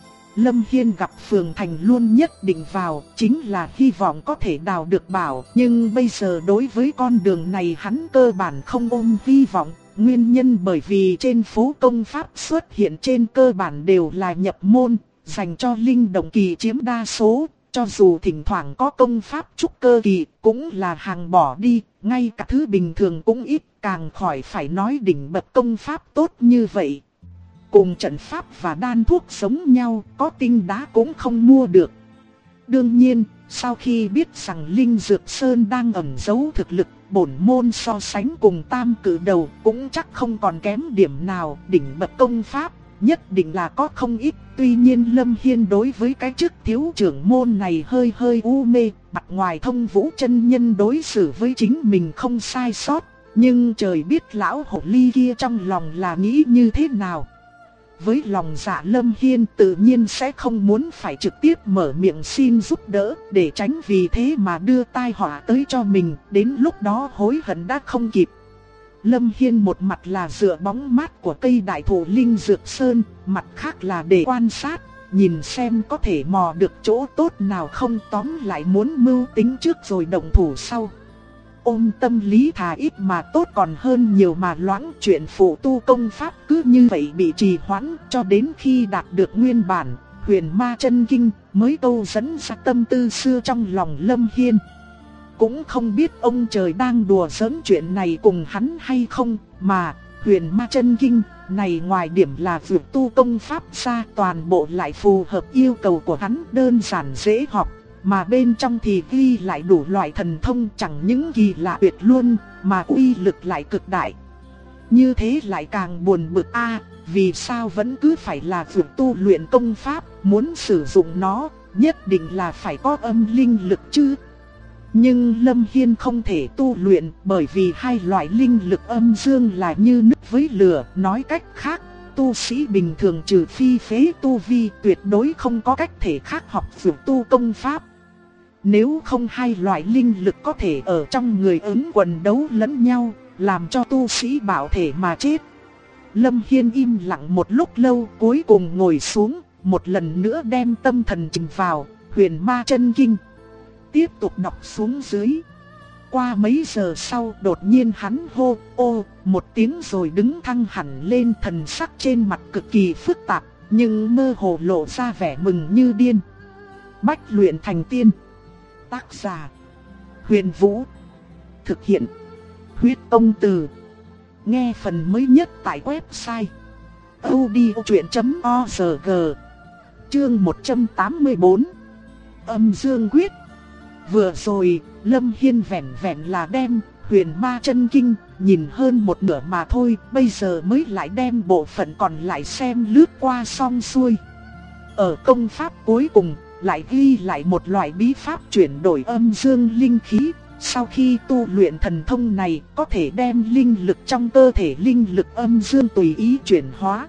Lâm Hiên gặp Phường Thành luôn nhất định vào, chính là hy vọng có thể đào được bảo, nhưng bây giờ đối với con đường này hắn cơ bản không ôm hy vọng. Nguyên nhân bởi vì trên phố công pháp xuất hiện trên cơ bản đều là nhập môn, dành cho linh động kỳ chiếm đa số, cho dù thỉnh thoảng có công pháp trúc cơ kỳ cũng là hàng bỏ đi, ngay cả thứ bình thường cũng ít, càng khỏi phải nói đỉnh bậc công pháp tốt như vậy. Cùng trận pháp và đan thuốc giống nhau, có tinh đá cũng không mua được. Đương nhiên, sau khi biết rằng Linh Dược Sơn đang ẩn giấu thực lực, bổn môn so sánh cùng tam cử đầu cũng chắc không còn kém điểm nào, đỉnh bậc công pháp nhất định là có không ít. Tuy nhiên Lâm Hiên đối với cái chức thiếu trưởng môn này hơi u mê, mặt ngoài Thông Vũ chân nhân đối xử với chính mình không sai sót, nhưng trời biết lão hồ ly kia trong lòng là nghĩ như thế nào. Với lòng dạ Lâm Hiên tự nhiên sẽ không muốn phải trực tiếp mở miệng xin giúp đỡ, để tránh vì thế mà đưa tai họa tới cho mình, đến lúc đó hối hận đã không kịp. Lâm Hiên một mặt là dựa bóng mát của cây đại thụ Linh Dược Sơn, mặt khác là để quan sát, nhìn xem có thể mò được chỗ tốt nào không, tóm lại muốn mưu tính trước rồi động thủ sau. Ôm tâm lý thà ít mà tốt còn hơn nhiều mà loãng, chuyện phụ tu công pháp cứ như vậy bị trì hoãn cho đến khi đạt được nguyên bản Huyền Ma Chân Kinh mới câu dẫn ra tâm tư xưa trong lòng Lâm Hiên. Cũng không biết ông trời đang đùa giỡn chuyện này cùng hắn hay không, mà Huyền Ma Chân Kinh này ngoài điểm là việc tu công pháp ra, toàn bộ lại phù hợp yêu cầu của hắn, đơn giản dễ học. Mà bên trong thì ghi lại đủ loại thần thông, chẳng những kỳ lạ tuyệt luôn, mà uy lực lại cực đại. Như thế lại càng buồn bực a, vì sao vẫn cứ phải là việc tu luyện công pháp, muốn sử dụng nó, nhất định là phải có âm linh lực chứ. Nhưng Lâm Hiên không thể tu luyện, bởi vì hai loại linh lực âm dương là như nước với lửa, nói cách khác, tu sĩ bình thường trừ phi phế tu vi tuyệt đối không có cách thể khác học việc tu công pháp. Nếu không hai loại linh lực có thể ở trong người ứng quần đấu lẫn nhau, làm cho tu sĩ bảo thể mà chết. Lâm Hiên im lặng một lúc lâu, cuối cùng ngồi xuống, một lần nữa đem tâm thần chìm vào Huyền Ma Chân Kinh. Tiếp tục đọc xuống dưới. Qua mấy giờ sau đột nhiên hắn hô ô một tiếng rồi đứng thăng hẳn lên, thần sắc trên mặt cực kỳ phức tạp, nhưng mơ hồ lộ ra vẻ mừng như điên. Bách luyện thành tiên. Tác giả Huyền Vũ. Thực hiện Huyết Tông Từ. Nghe phần mới nhất tại website audiochuyện.org. Chương 184. Âm Dương Quyết. Vừa rồi, Lâm Hiên vẻn vẹn là đem Huyền Ma Chân Kinh nhìn hơn một nửa mà thôi, bây giờ mới lại đem bộ phận còn lại xem lướt qua xong xuôi. Ở công pháp cuối cùng, lại ghi lại một loại bí pháp chuyển đổi âm dương linh khí. Sau khi tu luyện thần thông này, có thể đem linh lực trong cơ thể linh lực âm dương tùy ý chuyển hóa.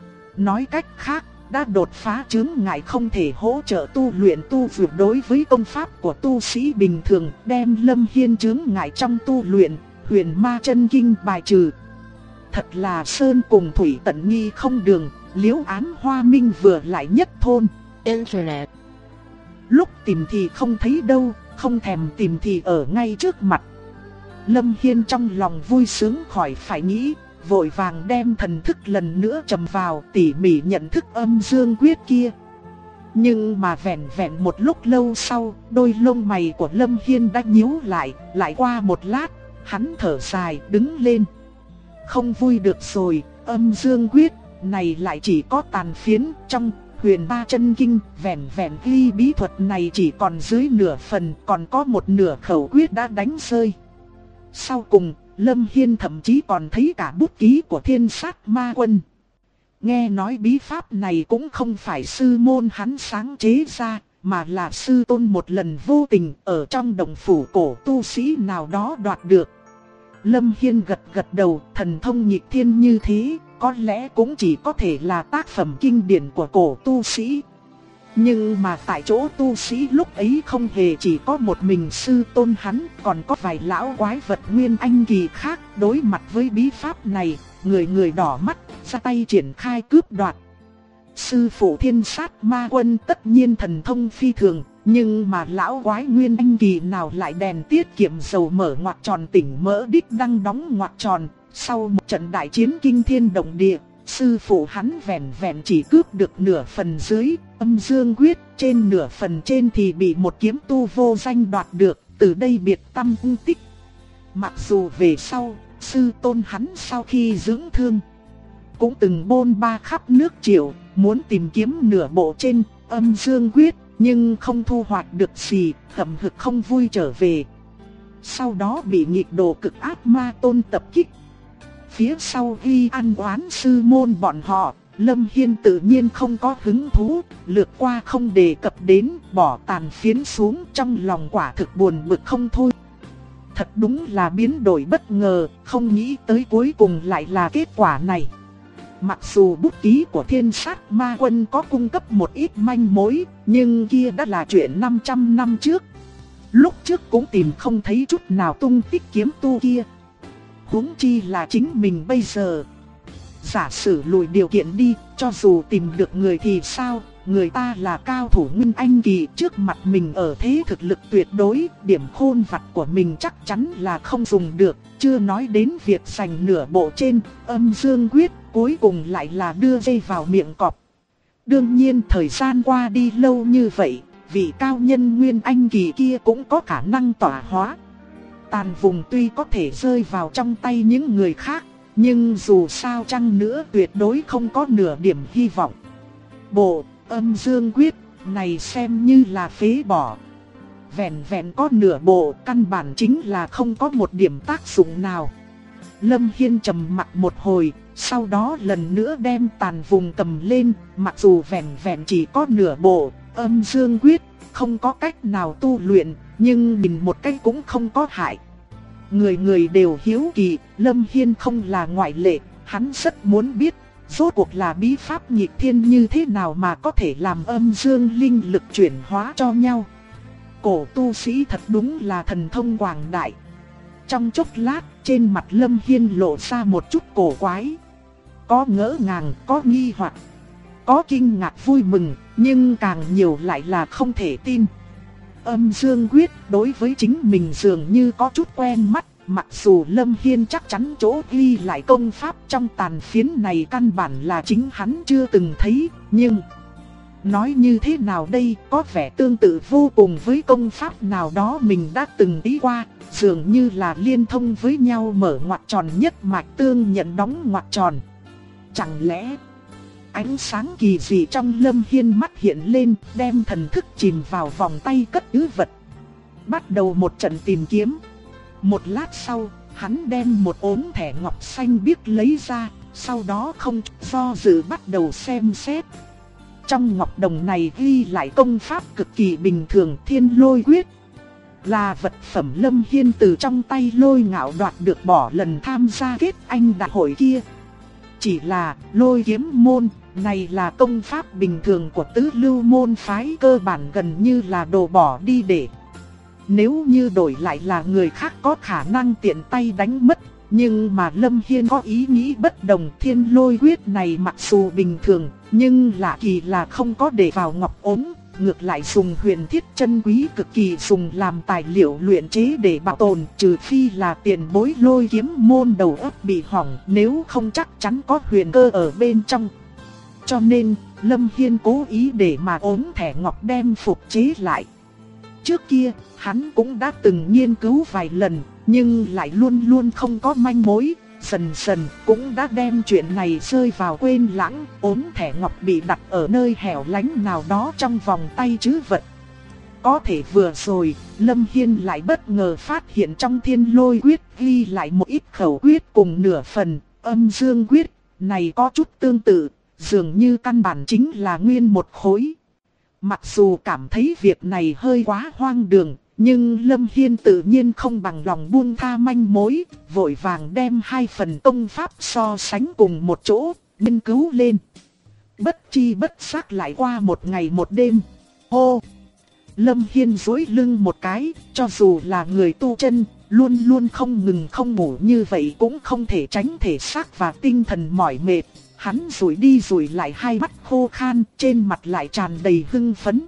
Nói cách khác, đã đột phá chướng ngại không thể hỗ trợ tu luyện tu vượt đối với công pháp của tu sĩ bình thường, đem Lâm Hiên chướng ngại trong tu luyện Huyền Ma Chân Kinh bài trừ. Thật là sơn cùng thủy tận nghi không đường, liễu ám hoa minh vừa lại nhất thôn. Internet. Lúc tìm thì không thấy đâu, không thèm tìm thì ở ngay trước mặt. Lâm Hiên trong lòng vui sướng khỏi phải nghĩ, vội vàng đem thần thức lần nữa trầm vào, tỉ mỉ nhận thức âm dương quyết kia. Nhưng mà vẹn vẹn một lúc lâu sau, đôi lông mày của Lâm Hiên đã nhíu lại. Lại qua một lát, hắn thở dài đứng lên. Không vui được rồi, âm dương quyết này lại chỉ có tàn phiến. Trong Huyền Ma Chân Kinh vẹn vẹn ghi bí thuật này chỉ còn dưới nửa phần, còn có một nửa khẩu quyết đã đánh rơi. Sau cùng, Lâm Hiên thậm chí còn thấy cả bút ký của Thiên Sát Ma Quân. Nghe nói bí pháp này cũng không phải sư môn hắn sáng chế ra, mà là sư tôn một lần vô tình ở trong đồng phủ cổ tu sĩ nào đó đoạt được. Lâm Hiên gật gật đầu, thần thông nghịch thiên như thế, có lẽ cũng chỉ có thể là tác phẩm kinh điển của cổ tu sĩ. Nhưng mà tại chỗ tu sĩ lúc ấy không hề chỉ có một mình sư tôn hắn, còn có vài lão quái vật nguyên anh kỳ khác. Đối mặt với bí pháp này, người người đỏ mắt, ra tay triển khai cướp đoạt. Sư phụ Thiên Sát Ma Quân tất nhiên thần thông phi thường, nhưng mà lão quái nguyên anh kỳ nào lại đèn tiết kiệm dầu mở ngoặc tròn tỉnh mỡ đích đang đóng ngoặc tròn. Sau một trận đại chiến kinh thiên động địa, sư phụ hắn vẹn vẹn chỉ cướp được nửa phần dưới âm dương quyết, trên nửa phần trên thì bị một kiếm tu vô danh đoạt được, từ đây biệt tâm tung tích. Mặc dù về sau, sư tôn hắn sau khi dưỡng thương, cũng từng bôn ba khắp nước Triệu, muốn tìm kiếm nửa bộ trên âm dương quyết, nhưng không thu hoạch được gì, hậm hực không vui trở về. Sau đó bị nghịch đồ cực ác ma tôn tập kích. Phía sau ghi ăn oán sư môn bọn họ, Lâm Hiên tự nhiên không có hứng thú, lướt qua không đề cập đến, bỏ tàn phiến xuống, trong lòng quả thực buồn bực không thôi. Thật đúng là biến đổi bất ngờ, không nghĩ tới cuối cùng lại là kết quả này. Mặc dù bút ký của Thiên Sát Ma Quân có cung cấp một ít manh mối, nhưng kia đã là chuyện 500 năm trước. Lúc trước cũng tìm không thấy chút nào tung tích kiếm tu kia. Huống chi là chính mình bây giờ. Giả sử lùi điều kiện đi, cho dù tìm được người thì sao, người ta là cao thủ nguyên anh kỳ, trước mặt mình ở thế thực lực tuyệt đối, điểm khôn vặt của mình chắc chắn là không dùng được, chưa nói đến việc giành nửa bộ trên âm dương quyết, cuối cùng lại là đưa dây vào miệng cọp. Đương nhiên thời gian qua đi lâu như vậy, vị cao nhân nguyên anh kỳ kia cũng có khả năng tỏa hóa. Tàn vùng tuy có thể rơi vào trong tay những người khác, nhưng dù sao chăng nữa tuyệt đối không có nửa điểm hy vọng. Bộ âm dương quyết này xem như là phế bỏ. Vẹn vẹn có nửa bộ, căn bản chính là không có một điểm tác dụng nào. Lâm Hiên trầm mặc một hồi, sau đó lần nữa đem tàn vùng cầm lên. Mặc dù vẹn vẹn chỉ có nửa bộ âm dương quyết, không có cách nào tu luyện, nhưng nhìn một cách cũng không có hại. Người người đều hiếu kỳ, Lâm Hiên không là ngoại lệ. Hắn rất muốn biết, rốt cuộc là bí pháp nghịch thiên như thế nào mà có thể làm âm dương linh lực chuyển hóa cho nhau. Cổ tu sĩ thật đúng là thần thông quảng đại. Trong chốc lát, trên mặt Lâm Hiên lộ ra một chút cổ quái. Có ngỡ ngàng, có nghi hoặc, có kinh ngạc vui mừng, nhưng càng nhiều lại là không thể tin. Âm dương quyết đối với chính mình dường như có chút quen mắt, mặc dù Lâm Hiên chắc chắn chỗ ghi lại công pháp trong tàn phiến này căn bản là chính hắn chưa từng thấy, nhưng nói như thế nào đây, có vẻ tương tự vô cùng với công pháp nào đó mình đã từng ý qua, dường như là liên thông với nhau, mở ngoặc tròn nhất mạch tương nhận đóng ngoặc tròn. Chẳng lẽ ánh sáng kỳ dị trong Lâm Hiên mắt hiện lên, đem thần thức chìm vào vòng tay cất giữ vật. Bắt đầu một trận tìm kiếm. Một lát sau, hắn đem một ốm thẻ ngọc xanh biếc lấy ra, sau đó không do dự bắt đầu xem xét. Trong ngọc đồng này ghi lại công pháp cực kỳ bình thường Thiên Lôi Quyết. Là vật phẩm Lâm Hiên từ trong tay Lôi Ngạo đoạt được bỏ lần tham gia kết anh đại hội kia. Chỉ là Lôi Kiếm môn này là công pháp bình thường của Tứ Lưu môn phái, cơ bản gần như là đồ bỏ đi để. Nếu như đổi lại là người khác có khả năng tiện tay đánh mất, nhưng mà Lâm Hiên có ý nghĩ bất đồng. Thiên Lôi Quyết này mặc dù bình thường, nhưng lạ kỳ là không có để vào ngọc ống, ngược lại dùng huyền thiết chân quý cực kỳ dùng làm tài liệu luyện chế để bảo tồn, trừ phi là tiền bối Lôi Kiếm môn đầu óc bị hỏng, nếu không chắc chắn có huyền cơ ở bên trong. Cho nên, Lâm Hiên cố ý để mà ốm thẻ ngọc đem phục chế lại. Trước kia, hắn cũng đã từng nghiên cứu vài lần, nhưng lại luôn luôn không có manh mối. Dần dần cũng đã đem chuyện này rơi vào quên lãng. Ốm thẻ ngọc bị đặt ở nơi hẻo lánh nào đó trong vòng tay trữ vật. Có thể vừa rồi, Lâm Hiên lại bất ngờ phát hiện trong Thiên Lôi Quyết ghi lại một ít khẩu quyết cùng nửa phần Âm Dương Quyết. Này có chút tương tự, dường như căn bản chính là nguyên một khối. Mặc dù cảm thấy việc này hơi quá hoang đường, nhưng Lâm Hiên tự nhiên không bằng lòng buông tha manh mối, vội vàng đem hai phần công pháp so sánh cùng một chỗ, nghiên cứu lên. Bất chi bất giác lại qua một ngày một đêm. Hô! Lâm Hiên duỗi lưng một cái, cho dù là người tu chân, luôn luôn không ngừng không ngủ như vậy cũng không thể tránh thể xác và tinh thần mỏi mệt. Hắn rủi đi rủi lại, hai mắt khô khan, trên mặt lại tràn đầy hưng phấn.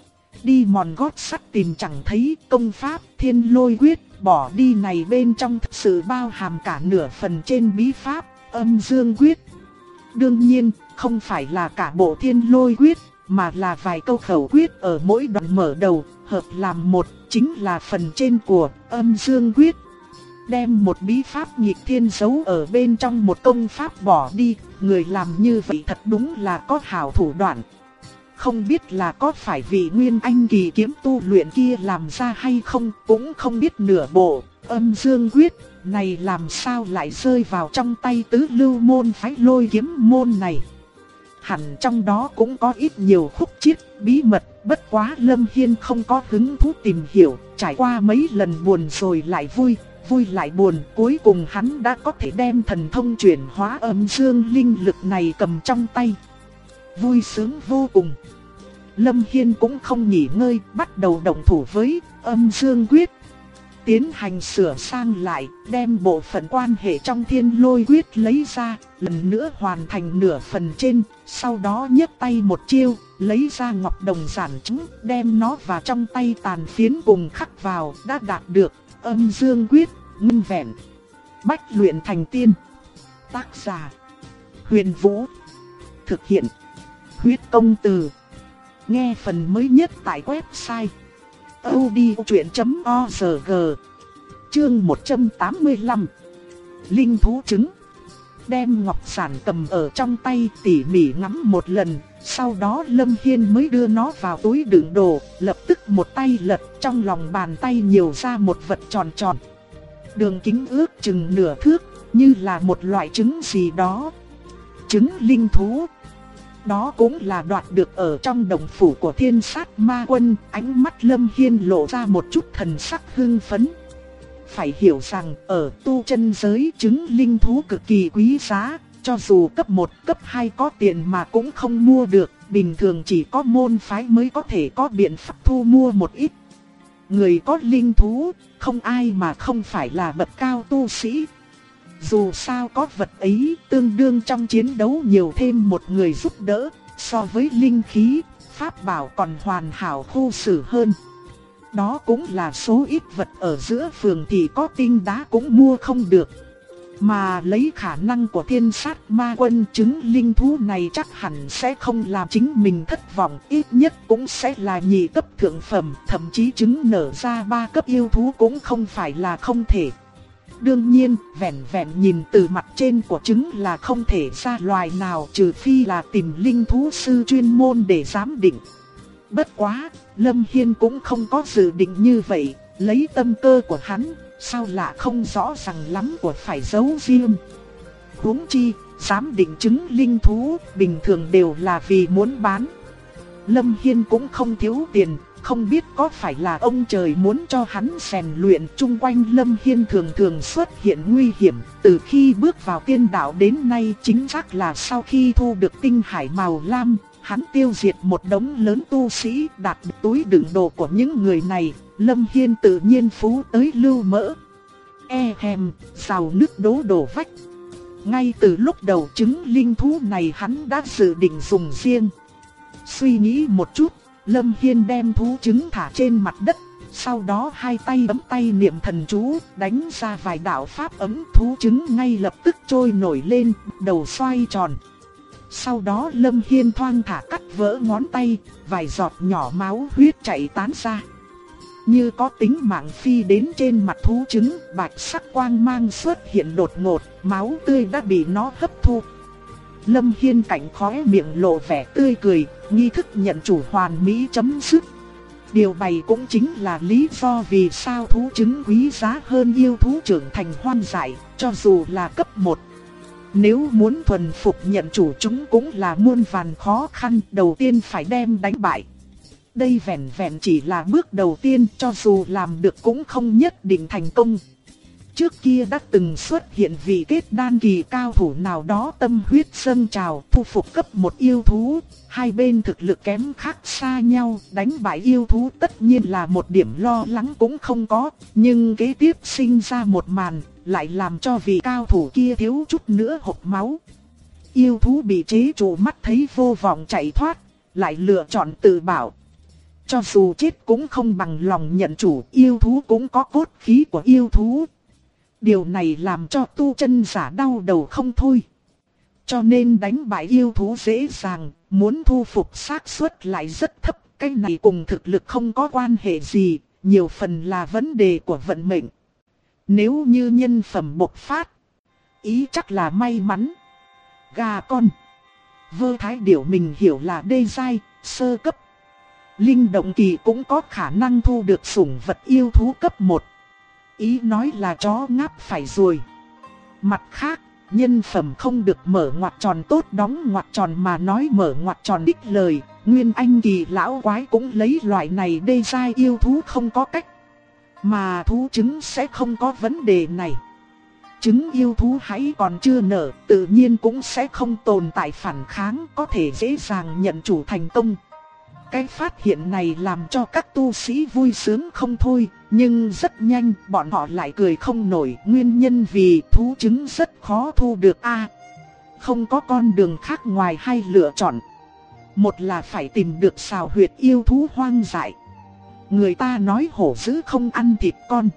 Đi mòn gót sắt tìm chẳng thấy công pháp Thiên Lôi Quyết, bỏ đi này bên trong thực sự bao hàm cả nửa phần trên bí pháp Âm Dương Quyết. Đương nhiên, không phải là cả bộ Thiên Lôi Quyết, mà là vài câu khẩu quyết ở mỗi đoạn mở đầu, hợp làm một, chính là phần trên của Âm Dương Quyết. Đem một bí pháp nghịch thiên giấu ở bên trong một công pháp bỏ đi, người làm như vậy thật đúng là có hảo thủ đoạn. Không biết là có phải vị Nguyên Anh kỳ kiếm tu luyện kia làm ra hay không, cũng không biết nửa bộ Âm Dương Quyết này làm sao lại rơi vào trong tay Tứ Lưu môn phái Lôi Kiếm môn này. Hẳn trong đó cũng có ít nhiều khúc chiết bí mật, bất quá Lâm Hiên không có hứng thú tìm hiểu, trải qua mấy lần buồn rồi lại vui, vui lại buồn, cuối cùng hắn đã có thể đem thần thông chuyển hóa âm dương linh lực này cầm trong tay. Vui sướng vô cùng. Lâm Hiên cũng không nghỉ ngơi, bắt đầu động thủ với Âm Dương Quyết. Tiến hành sửa sang lại, đem bộ phận quan hệ trong Thiên Lôi Quyết lấy ra, lần nữa hoàn thành nửa phần trên, sau đó nhấc tay một chiêu, lấy ra ngọc đồng giản trắng, đem nó vào trong tay tàn phiến cùng khắc vào, đã đạt được Âm Dương Quyết nguyên vẹn. Bách luyện thành tiên. Tác giả: Huyền Vũ. Thực hiện: Huyết Công Từ. Nghe phần mới nhất tại website audiochuyện.org. Chương 185. Linh thú trứng. Đem ngọc giản cầm ở trong tay tỉ mỉ ngắm một lần, sau đó Lâm Hiên mới đưa nó vào túi đựng đồ, lập tức một tay lật, trong lòng bàn tay nhiều ra một vật tròn tròn. Đường kính ước chừng nửa thước, như là một loại trứng gì đó. Trứng linh thú. Đó cũng là đoạt được ở trong đồng phủ của Thiên Sát Ma Quân. Ánh mắt Lâm Hiên lộ ra một chút thần sắc hưng phấn. Phải hiểu rằng ở tu chân giới, trứng linh thú cực kỳ quý giá, cho dù cấp 1, cấp 2 có tiền mà cũng không mua được, bình thường chỉ có môn phái mới có thể có biện pháp thu mua một ít. Người có linh thú, không ai mà không phải là bậc cao tu sĩ. Dù sao có vật ấy, tương đương trong chiến đấu nhiều thêm một người giúp đỡ, so với linh khí, pháp bảo còn hoàn hảo khu xử hơn. đó cũng là số ít vật ở giữa phường thì có tinh đá cũng mua không được. Mà lấy khả năng của thiên sát ma quân, trứng linh thú này chắc hẳn sẽ không làm chính mình thất vọng, ít nhất cũng sẽ là nhị cấp thượng phẩm, thậm chí trứng nở ra 3 cấp yêu thú cũng không phải là không thể. Đương nhiên, vẹn vẹn nhìn từ mặt trên của trứng là không thể ra loài nào, trừ phi là tìm linh thú sư chuyên môn để giám định. Bất quá, Lâm Hiên cũng không có dự định như vậy, lấy tâm cơ của hắn, sao lạ không rõ ràng lắm của phải giấu riêng. Huống chi, giám định trứng linh thú, bình thường đều là vì muốn bán. Lâm Hiên cũng không thiếu tiền, không biết có phải là ông trời muốn cho hắn rèn luyện. Chung quanh Lâm Hiên thường thường xuất hiện nguy hiểm, từ khi bước vào tiên đạo đến nay, chính xác là sau khi thu được tinh hải màu lam, hắn tiêu diệt một đống lớn tu sĩ, đạt được túi đựng đồ của những người này, Lâm Hiên tự nhiên phú tới lưu mỡ. Rào nước đố đổ vách. Ngay từ lúc đầu trứng linh thú này hắn đã dự định dùng riêng. Suy nghĩ một chút, Lâm Hiên đem thú trứng thả trên mặt đất, sau đó hai tay bấm tay niệm thần chú, đánh ra vài đạo pháp ấm, thú trứng ngay lập tức trôi nổi lên, đầu xoay tròn. Sau đó Lâm Hiên thoang thả cắt vỡ ngón tay, vài giọt nhỏ máu huyết chảy tán ra. Như có tính mạng phi đến trên mặt thú trứng, bạch sắc quang mang xuất hiện đột ngột, máu tươi đã bị nó hấp thu. Lâm Hiên cạnh khóe miệng lộ vẻ tươi cười, nghi thức nhận chủ hoàn mỹ chấm dứt. Điều này cũng chính là lý do vì sao thú trứng quý giá hơn yêu thú trưởng thành hoang dại, cho dù là cấp 1. Nếu muốn thuần phục nhận chủ chúng cũng là muôn vàn khó khăn, đầu tiên phải đem đánh bại. Đây vẹn vẹn chỉ là bước đầu tiên, cho dù làm được cũng không nhất định thành công. Trước kia đã từng xuất hiện vị kết đan kỳ cao thủ nào đó tâm huyết dâng trào, thu phục cấp 1 yêu thú, hai bên thực lực kém khác xa nhau, đánh bại yêu thú tất nhiên là một điểm lo lắng cũng không có, nhưng kế tiếp sinh ra một màn, lại làm cho vị cao thủ kia thiếu chút nữa hộc máu. Yêu thú bị chế trụ mắt thấy vô vọng chạy thoát, lại lựa chọn tự bảo. Cho dù chết cũng không bằng lòng nhận chủ, yêu thú cũng có cốt khí của yêu thú. Điều này làm cho tu chân giả đau đầu không thôi. Cho nên đánh bại yêu thú dễ dàng, muốn thu phục xác suất lại rất thấp. Cái này cùng thực lực không có quan hệ gì, nhiều phần là vấn đề của vận mệnh. Nếu như nhân phẩm bộc phát, ý chắc là may mắn. Gà con, vơ thái điểu mình hiểu là đê giai, sơ cấp. Linh động kỳ cũng có khả năng thu được sủng vật yêu thú cấp 1. Ý nói là chó ngáp phải ruồi. Mặt khác, nhân phẩm không được mở ngoặc tròn tốt đóng ngoặc tròn mà nói mở ngoặc tròn đích lời. Nguyên anh kỳ lão quái cũng lấy loại này đê giai yêu thú không có cách. Mà thú trứng sẽ không có vấn đề này. Trứng yêu thú hãy còn chưa nở, tự nhiên cũng sẽ không tồn tại phản kháng, có thể dễ dàng nhận chủ thành công. Cái phát hiện này làm cho các tu sĩ vui sướng không thôi, nhưng rất nhanh bọn họ lại cười không nổi, nguyên nhân vì thú trứng rất khó thu được không có con đường khác ngoài hai lựa chọn. Một là phải tìm được xào huyệt yêu thú hoang dại. Người ta nói hổ dữ không ăn thịt con.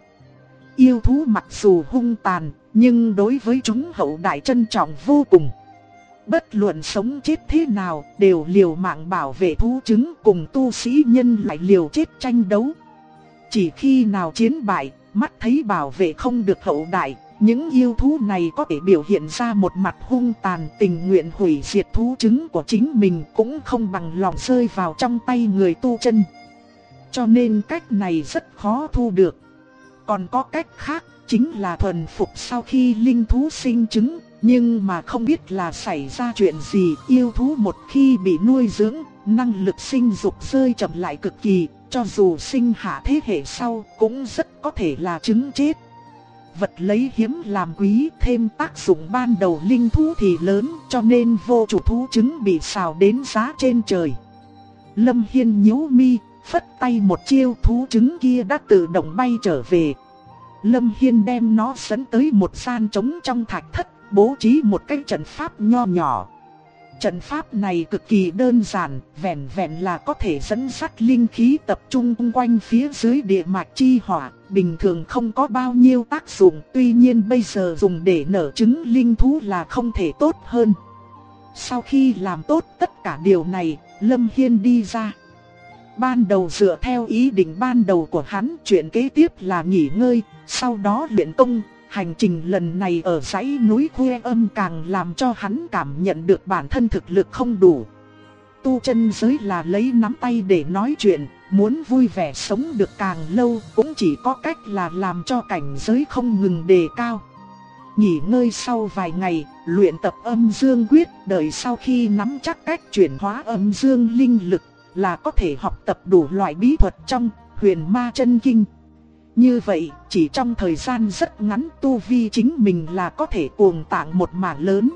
Yêu thú mặc dù hung tàn, nhưng đối với chúng hậu đại trân trọng vô cùng. Bất luận sống chết thế nào, đều liều mạng bảo vệ thú trứng, cùng tu sĩ nhân lại liều chết tranh đấu. Chỉ khi nào chiến bại, mắt thấy bảo vệ không được hậu đại, những yêu thú này có thể biểu hiện ra một mặt hung tàn, tình nguyện hủy diệt thú trứng của chính mình, cũng không bằng lòng rơi vào trong tay người tu chân. Cho nên cách này rất khó thu được. Còn có cách khác, chính là thuần phục sau khi linh thú sinh trứng. Nhưng mà không biết là xảy ra chuyện gì, yêu thú một khi bị nuôi dưỡng, năng lực sinh dục rơi chậm lại cực kỳ, cho dù sinh hạ thế hệ sau cũng rất có thể là trứng chết. Vật lấy hiếm làm quý, thêm tác dụng ban đầu linh thú thì lớn, cho nên vô chủ thú trứng bị xào đến giá trên trời. Lâm Hiên nhíu mi, phất tay một chiêu, thú trứng kia đã tự động bay trở về. Lâm Hiên đem nó dẫn tới một gian trống trong thạch thất, bố trí một cái trận pháp nho nhỏ. Trận pháp này cực kỳ đơn giản, vẹn vẹn là có thể dẫn dắt linh khí tập trung quanh phía dưới địa mạch chi hỏa, bình thường không có bao nhiêu tác dụng, tuy nhiên bây giờ dùng để nở trứng linh thú là không thể tốt hơn. Sau khi làm tốt tất cả điều này, Lâm Hiên đi ra. Ban đầu dựa theo ý định ban đầu của hắn, chuyện kế tiếp là nghỉ ngơi, sau đó luyện công. Hành trình lần này ở dãy núi Khuê Âm càng làm cho hắn cảm nhận được bản thân thực lực không đủ. Tu chân giới là lấy nắm tay để nói chuyện, muốn vui vẻ sống được càng lâu cũng chỉ có cách là làm cho cảnh giới không ngừng đề cao. Nghỉ ngơi sau vài ngày, luyện tập âm dương quyết, đợi sau khi nắm chắc cách chuyển hóa âm dương linh lực là có thể học tập đủ loại bí thuật trong Huyền Ma Chân Kinh. Như vậy, chỉ trong thời gian rất ngắn tu vi chính mình là có thể cuồng tạng một mảng lớn.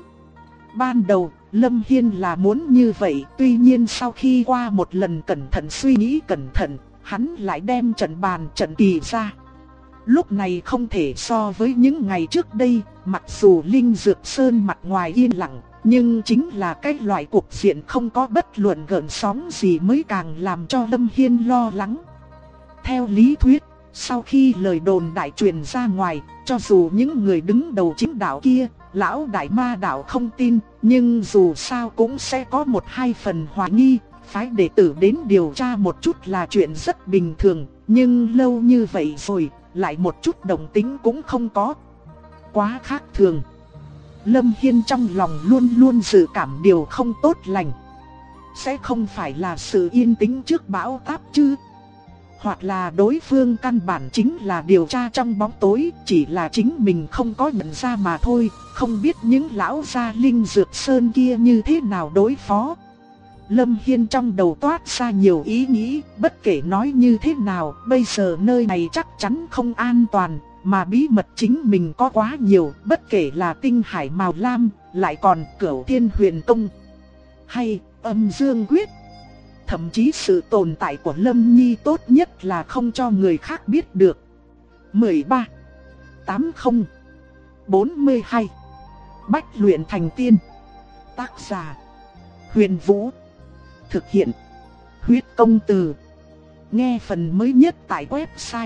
Ban đầu, Lâm Hiên là muốn như vậy, tuy nhiên sau khi qua một lần cẩn thận suy nghĩ cẩn thận, hắn lại đem trận bàn trận kỳ ra. Lúc này không thể so với những ngày trước đây, mặc dù Linh Dược Sơn mặt ngoài yên lặng, nhưng chính là cái loại cuộc diện không có bất luận gợn sóng gì mới càng làm cho Lâm Hiên lo lắng. Theo lý thuyết, sau khi lời đồn đại truyền ra ngoài, cho dù những người đứng đầu chính đạo kia, lão đại ma đạo không tin, nhưng dù sao cũng sẽ có một hai phần hoài nghi, phái đệ tử đến điều tra một chút là chuyện rất bình thường, nhưng lâu như vậy rồi, lại một chút đồng tính cũng không có. Quá khác thường. Lâm Hiên trong lòng luôn luôn dự cảm điều không tốt lành. Sẽ không phải là sự yên tĩnh trước bão táp chứ? Hoặc là đối phương căn bản chính là điều tra trong bóng tối, chỉ là chính mình không có nhận ra mà thôi, không biết những lão gia Linh Dược Sơn kia như thế nào đối phó. Lâm Hiên trong đầu toát ra nhiều ý nghĩ, bất kể nói như thế nào, bây giờ nơi này chắc chắn không an toàn, mà bí mật chính mình có quá nhiều, bất kể là tinh hải màu lam, lại còn Cửu Thiên Huyền Tông, hay âm dương quyết. Thậm chí sự tồn tại của Lâm Nhi tốt nhất là không cho người khác biết được. 13. 80 42 Bách luyện thành tiên. Tác giả Huyền Vũ. Thực hiện Huyết Công Từ. Nghe phần mới nhất tại website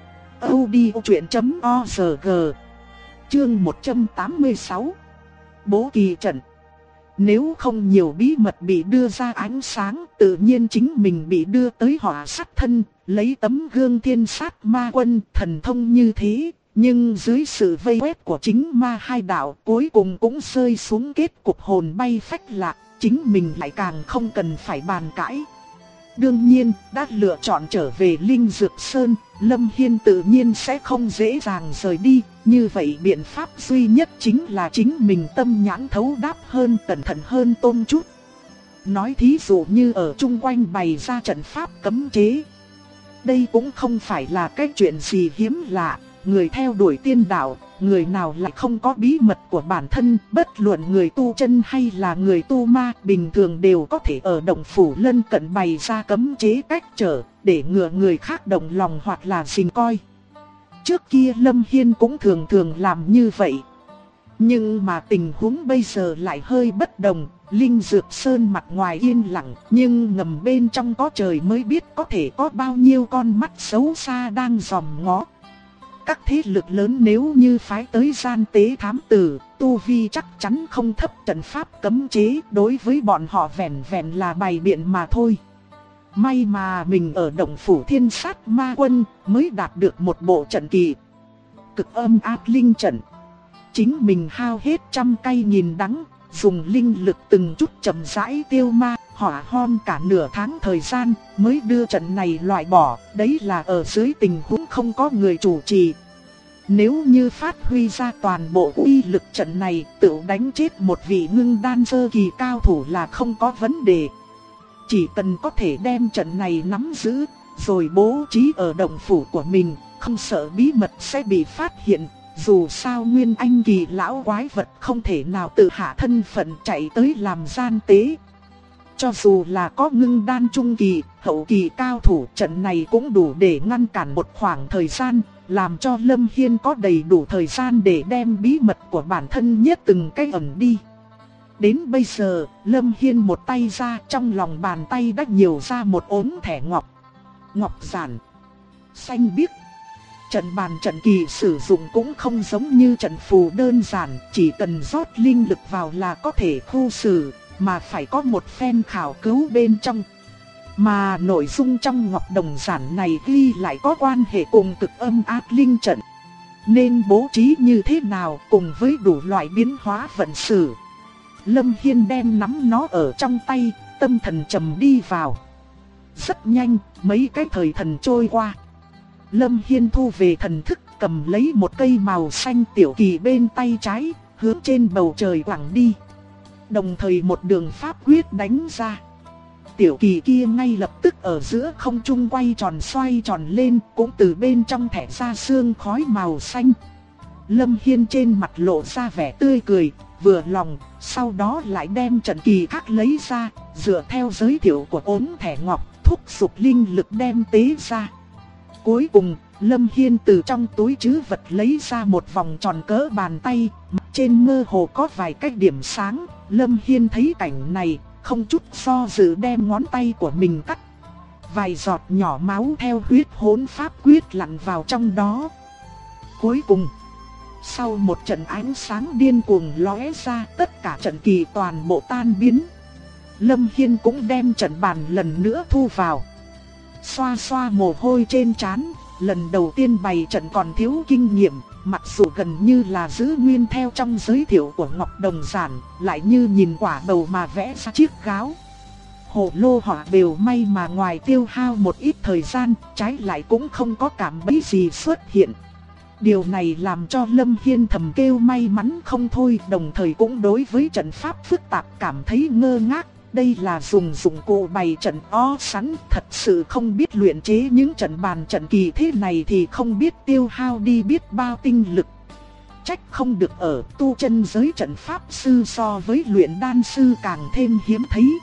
audiochuyện.org. Chương 186. Bố kỳ trận. Nếu không nhiều bí mật bị đưa ra ánh sáng, tự nhiên chính mình bị đưa tới họa sát thân, lấy tấm gương thiên sát ma quân thần thông như thế. Nhưng dưới sự vây quét của chính ma hai đạo, cuối cùng cũng rơi xuống kết cục hồn bay phách lạc, chính mình lại càng không cần phải bàn cãi. Đương nhiên, đã lựa chọn trở về Linh Dược Sơn, Lâm Hiên tự nhiên sẽ không dễ dàng rời đi. Như vậy biện pháp duy nhất chính là chính mình tâm nhãn thấu đáp hơn, cẩn thận hơn tôn chút. Nói thí dụ như ở chung quanh bày ra trận pháp cấm chế. Đây cũng không phải là cái chuyện gì hiếm lạ, người theo đuổi tiên đạo, người nào lại không có bí mật của bản thân, bất luận người tu chân hay là người tu ma, bình thường đều có thể ở động phủ lân cận bày ra cấm chế cách trở, để ngừa người khác động lòng hoặc là giằng coi. Trước kia Lâm Hiên cũng thường thường làm như vậy. Nhưng mà tình huống bây giờ lại hơi bất đồng. Linh Dược Sơn mặt ngoài yên lặng, nhưng ngầm bên trong có trời mới biết có thể có bao nhiêu con mắt xấu xa đang dòm ngó. Các thế lực lớn nếu như phái tới gian tế thám tử, tu vi chắc chắn không thấp, trận pháp cấm chế đối với bọn họ vẻn vẹn là bày biện mà thôi. May mà mình ở động phủ thiên sát ma quân mới đạt được một bộ trận kỳ Cực Âm Ác Linh trận. Chính mình hao hết trăm cây nghìn đắng, dùng linh lực từng chút chậm rãi tiêu ma hỏa hoan cả nửa tháng thời gian mới đưa trận này loại bỏ, đấy là ở dưới tình huống không có người chủ trì. Nếu như phát huy ra toàn bộ uy lực trận này, tự đánh chết một vị ngưng đan sơ kỳ cao thủ là không có vấn đề. Chỉ cần có thể đem trận này nắm giữ, rồi bố trí ở động phủ của mình, không sợ bí mật sẽ bị phát hiện. Dù sao Nguyên Anh kỳ lão quái vật không thể nào tự hạ thân phận chạy tới làm gian tế. Cho dù là có ngưng đan trung kỳ, hậu kỳ cao thủ, trận này cũng đủ để ngăn cản một khoảng thời gian, làm cho Lâm Hiên có đầy đủ thời gian để đem bí mật của bản thân nhất từng cái ẩn đi. Đến bây giờ, Lâm Hiên một tay ra, trong lòng bàn tay đã nhiều ra một ốm thẻ ngọc. Ngọc giản, xanh biếc. Trận bàn trận kỳ sử dụng cũng không giống như trận phù đơn giản, chỉ cần rót linh lực vào là có thể khu xử, mà phải có một phen khảo cứu bên trong. Mà nội dung trong ngọc đồng giản này ghi lại có quan hệ cùng cực âm ác linh trận. Nên bố trí như thế nào cùng với đủ loại biến hóa vận sử. Lâm Hiên đem nắm nó ở trong tay, tâm thần trầm đi vào. Rất nhanh, mấy cái thời thần trôi qua. Lâm Hiên thu về thần thức, cầm lấy một cây màu xanh tiểu kỳ bên tay trái, hướng trên bầu trời quẳng đi. Đồng thời một đường pháp quyết đánh ra. Tiểu kỳ kia ngay lập tức ở giữa không trung quay tròn xoay tròn lên, cũng từ bên trong thẻ ra sương khói màu xanh. Lâm Hiên trên mặt lộ ra vẻ tươi cười, vừa lòng, sau đó lại đem trận kỳ khác lấy ra, dựa theo giới thiệu của ốm thẻ ngọc, thúc giục linh lực đem tế ra. Cuối cùng, Lâm Hiên từ trong túi trữ vật lấy ra một vòng tròn cỡ bàn tay, trên mơ hồ có vài cái điểm sáng. Lâm Hiên thấy cảnh này, không chút do dự đem ngón tay của mình cắt. Vài giọt nhỏ máu theo huyết hỗn pháp quyết lặn vào trong đó. Cuối cùng, sau một trận ánh sáng điên cuồng lóe ra, tất cả trận kỳ toàn bộ tan biến. Lâm Hiên cũng đem trận bàn lần nữa thu vào. Xoa xoa mồ hôi trên trán, lần đầu tiên bày trận còn thiếu kinh nghiệm, mặc dù gần như là giữ nguyên theo trong giới thiệu của Ngọc Đồng Giản, lại như nhìn quả bầu mà vẽ ra chiếc gáo. Hồ lô hỏa bèo may mà ngoài tiêu hao một ít thời gian, trái lại cũng không có cảm bẫy gì xuất hiện. Điều này làm cho Lâm Hiên thầm kêu may mắn không thôi, đồng thời cũng đối với trận pháp phức tạp cảm thấy ngơ ngác. Đây là dùng dụng cụ bày trận ó sẵn, thật sự không biết luyện chế những trận bàn trận kỳ thế này thì không biết tiêu hao đi biết bao tinh lực. Trách không được ở tu chân giới trận pháp sư so với luyện đan sư càng thêm hiếm thấy.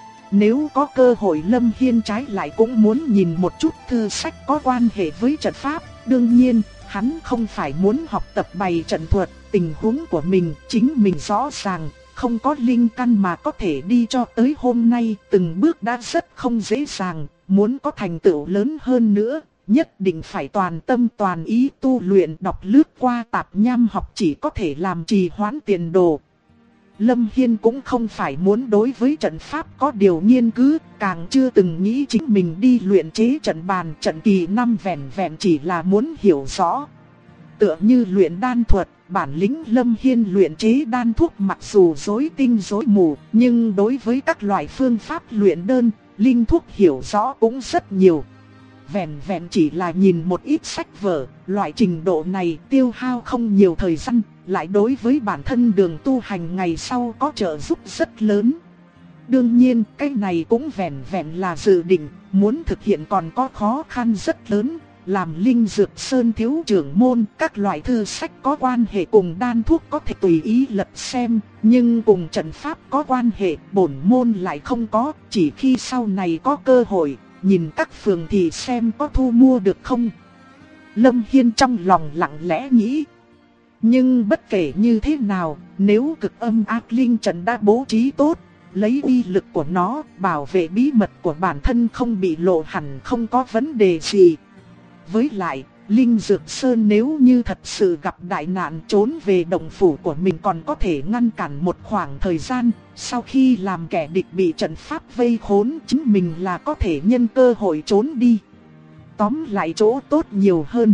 Nếu có cơ hội Lâm Hiên trái lại cũng muốn nhìn một chút thư sách có quan hệ với trận pháp. Đương nhiên, hắn không phải muốn học tập bày trận thuật, tình huống của mình chính mình rõ ràng. Không có linh căn mà có thể đi cho tới hôm nay, từng bước đã rất không dễ dàng, muốn có thành tựu lớn hơn nữa, nhất định phải toàn tâm toàn ý tu luyện, đọc lướt qua tạp nham học chỉ có thể làm trì hoãn tiền đồ. Lâm Hiên cũng không phải muốn đối với trận pháp có điều nghiên cứu, càng chưa từng nghĩ chính mình đi luyện chế trận bàn trận kỳ năm vẹn vẹn chỉ là muốn hiểu rõ. Tựa như luyện đan thuật, bản lĩnh Lâm Hiên luyện chế đan thuốc mặc dù rối tinh rối mù, nhưng đối với các loại phương pháp luyện đơn, linh thuốc hiểu rõ cũng rất nhiều. Vẹn vẹn chỉ là nhìn một ít sách vở, loại trình độ này tiêu hao không nhiều thời gian, lại đối với bản thân đường tu hành ngày sau có trợ giúp rất lớn. Đương nhiên, cái này cũng vẹn vẹn là dự định, muốn thực hiện còn có khó khăn rất lớn. Làm Linh Dược Sơn thiếu trưởng môn, các loại thư sách có quan hệ cùng đan thuốc có thể tùy ý lật xem, nhưng cùng trận pháp có quan hệ, bổn môn lại không có, chỉ khi sau này có cơ hội, nhìn các phường thì xem có thu mua được không. Lâm Hiên trong lòng lặng lẽ nghĩ. Nhưng bất kể như thế nào, nếu cực âm ác linh trận đã bố trí tốt, lấy uy lực của nó, bảo vệ bí mật của bản thân không bị lộ hẳn không có vấn đề gì. Với lại, Linh Dược Sơn nếu như thật sự gặp đại nạn trốn về động phủ của mình còn có thể ngăn cản một khoảng thời gian, sau khi làm kẻ địch bị trận pháp vây khốn chính mình là có thể nhân cơ hội trốn đi. Tóm lại chỗ tốt nhiều hơn.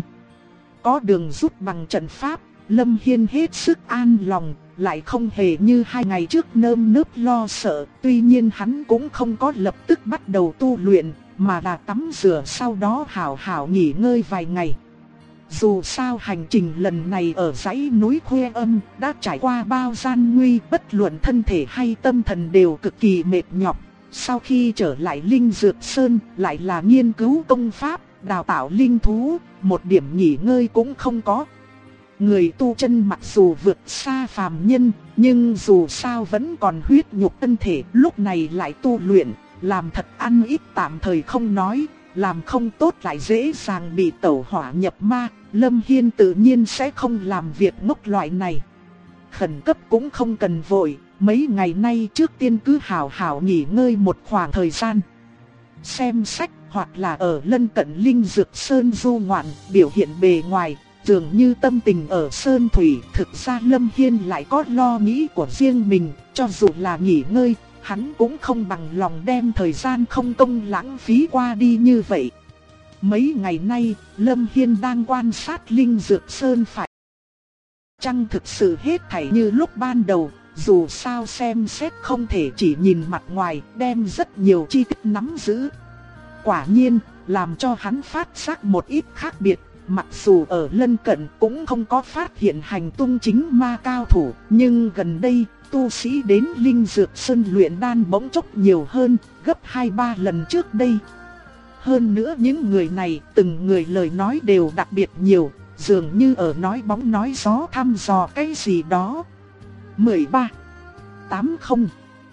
Có đường rút bằng trận pháp, Lâm Hiên hết sức an lòng, lại không hề như 2 ngày trước nơm nớp lo sợ, tuy nhiên hắn cũng không có lập tức bắt đầu tu luyện, mà là tắm rửa sau đó hảo hảo nghỉ ngơi vài ngày. Dù sao hành trình lần này ở dãy núi Khuê Âm đã trải qua bao gian nguy, bất luận thân thể hay tâm thần đều cực kỳ mệt nhọc. Sau khi trở lại Linh Dược Sơn lại là nghiên cứu công pháp, đào tạo linh thú, một điểm nghỉ ngơi cũng không có. Người tu chân mặc dù vượt xa phàm nhân, nhưng dù sao vẫn còn huyết nhục thân thể, lúc này lại tu luyện, làm thật ăn ít tạm thời không nói, làm không tốt lại dễ dàng bị tẩu hỏa nhập ma. Lâm Hiên tự nhiên sẽ không làm việc ngốc loại này. Khẩn cấp cũng không cần vội, Mấy ngày nay trước tiên cứ hào hào nghỉ ngơi một khoảng thời gian. Xem sách hoặc là ở lân cận Linh Dược Sơn du ngoạn, biểu hiện bề ngoài dường như tâm tình ở Sơn Thủy. Thực ra Lâm Hiên lại có lo nghĩ của riêng mình, cho dù là nghỉ ngơi, hắn cũng không bằng lòng đem thời gian không công lãng phí qua đi như vậy. Mấy ngày nay, Lâm Hiên đang quan sát Linh Dược Sơn phải chăng thực sự hết thảy như lúc ban đầu. Dù sao xem xét không thể chỉ nhìn mặt ngoài, đem rất nhiều chi tiết nắm giữ. Quả nhiên, làm cho hắn phát giác một ít khác biệt. Mặc dù ở lân cận cũng không có phát hiện hành tung chính ma cao thủ, nhưng gần đây, tu sĩ đến Linh Dược Sơn luyện đan bỗng chốc nhiều hơn, gấp 2-3 lần trước đây. Hơn nữa những người này, từng người lời nói đều đặc biệt nhiều, dường như ở nói bóng nói gió thăm dò cái gì đó. 13, 80,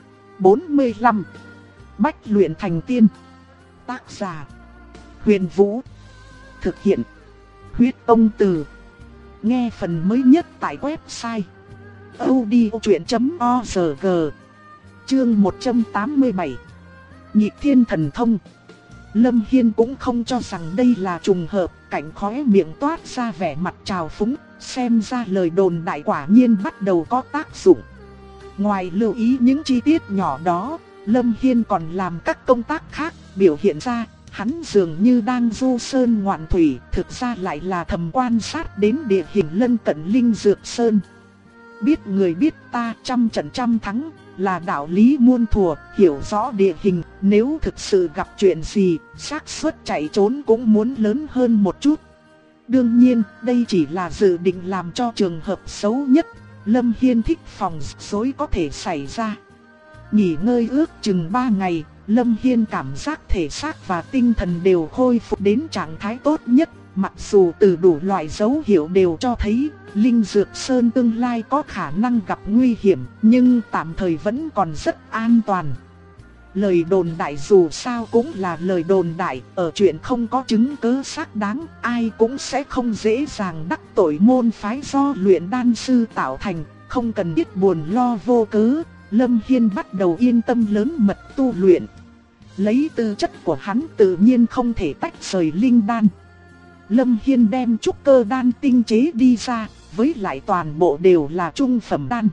45 Bách luyện thành tiên. Tác giả Huyền Vũ. Thực hiện Huyết Tông Từ. Nghe phần mới nhất tại website audiochuyện.org. Chương 187 Nhịp Thiên Thần Thông. Lâm Hiên cũng không cho rằng đây là trùng hợp, cảnh khóe miệng toát ra vẻ mặt trào phúng, xem ra lời đồn đại quả nhiên bắt đầu có tác dụng. Ngoài lưu ý những chi tiết nhỏ đó, Lâm Hiên còn làm các công tác khác, biểu hiện ra hắn dường như đang du sơn ngoạn thủy, thực ra lại là thầm quan sát đến địa hình lân cận Linh Dược Sơn. Biết người biết ta, trăm trận trăm thắng là đạo lý muôn thuở, hiểu rõ địa hình, nếu thực sự gặp chuyện gì, xác suất chạy trốn cũng muốn lớn hơn một chút. Đương nhiên, đây chỉ là dự định làm cho trường hợp xấu nhất. Lâm Hiên thích phòng rối có thể xảy ra. Nghỉ ngơi ước chừng 3 ngày, Lâm Hiên cảm giác thể xác và tinh thần đều khôi phục đến trạng thái tốt nhất. Mặc dù từ đủ loại dấu hiệu đều cho thấy Linh Dược Sơn tương lai có khả năng gặp nguy hiểm, nhưng tạm thời vẫn còn rất an toàn. Lời đồn đại dù sao cũng là lời đồn đại, ở chuyện không có chứng cứ xác đáng, ai cũng sẽ không dễ dàng đắc tội môn phái do luyện đan sư tạo thành, không cần biết buồn lo vô cớ. Lâm Hiên bắt đầu yên tâm lớn mật tu luyện. Lấy tư chất của hắn tự nhiên không thể tách rời linh đan. Lâm Hiên đem trúc cơ đan tinh chế đi ra, với lại toàn bộ đều là trung phẩm đan.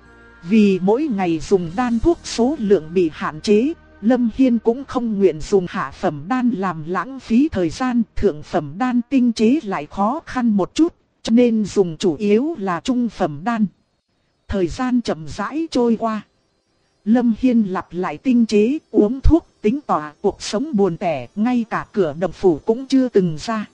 Vì mỗi ngày dùng đan thuốc số lượng bị hạn chế, Lâm Hiên cũng không nguyện dùng hạ phẩm đan làm lãng phí thời gian. Thượng phẩm đan tinh chế lại khó khăn một chút, cho nên dùng chủ yếu là trung phẩm đan. Thời gian chậm rãi trôi qua. Lâm Hiên lặp lại tinh chế, uống thuốc, tính tỏa cuộc sống buồn tẻ, ngay cả cửa động phủ cũng chưa từng ra.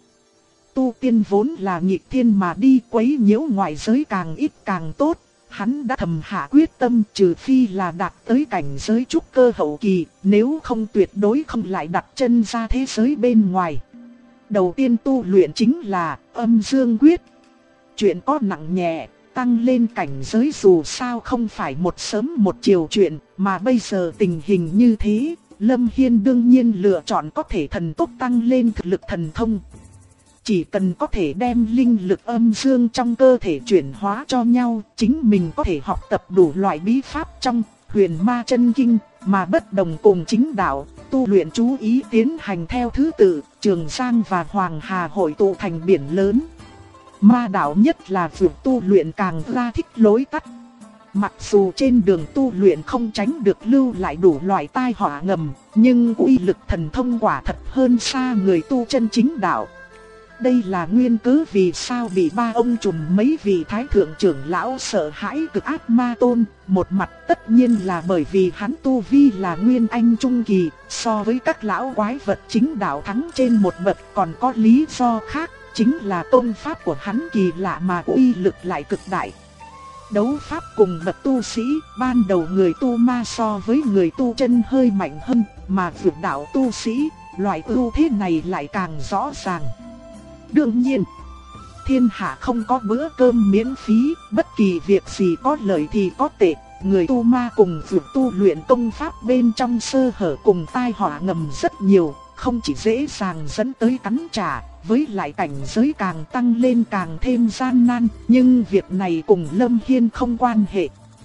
Tu tiên vốn là nghịch thiên mà đi, quấy nhiễu ngoại giới càng ít càng tốt. Hắn đã thầm hạ quyết tâm, trừ phi là đạt tới cảnh giới trúc cơ hậu kỳ, nếu không tuyệt đối không lại đặt chân ra thế giới bên ngoài. Đầu tiên tu luyện chính là âm dương quyết. Chuyện có nặng nhẹ, tăng lên cảnh giới dù sao không phải một sớm một chiều chuyện, mà bây giờ tình hình như thế, Lâm Hiên đương nhiên lựa chọn có thể thần tốc tăng lên thực lực thần thông. Chỉ cần có thể đem linh lực âm dương trong cơ thể chuyển hóa cho nhau, chính mình có thể học tập đủ loại bí pháp trong Huyền Ma Chân Kinh, mà bất đồng cùng chính đạo, tu luyện chú ý tiến hành theo thứ tự, Trường Giang và Hoàng Hà hội tụ thành biển lớn. Ma đạo nhất là việc tu luyện càng ra thích lối tắt. Mặc dù trên đường tu luyện không tránh được lưu lại đủ loại tai họa ngầm, nhưng uy lực thần thông quả thật hơn xa người tu chân chính đạo. Đây là nguyên cớ vì sao bị ba ông trùm mấy vị thái thượng trưởng lão sợ hãi cực ác ma tôn. Một mặt tất nhiên là bởi vì hắn tu vi là nguyên anh trung kỳ, so với các lão quái vật chính đạo thắng trên một bậc. Còn có lý do khác, chính là tôn pháp của hắn kỳ lạ mà uy lực lại cực đại. Đấu pháp cùng bậc tu sĩ, ban đầu người tu ma so với người tu chân hơi mạnh hơn, mà vượt đạo tu sĩ, loại ưu thế này lại càng rõ ràng. Đương nhiên, thiên hạ không có bữa cơm miễn phí, bất kỳ việc gì có lợi thì có tệ. Người tu ma cùng vượt tu luyện công pháp bên trong sơ hở cùng tai họa ngầm rất nhiều, không chỉ dễ dàng dẫn tới cắn trả, với lại cảnh giới càng tăng lên càng thêm gian nan, nhưng việc này cùng Lâm Hiên không quan hệ.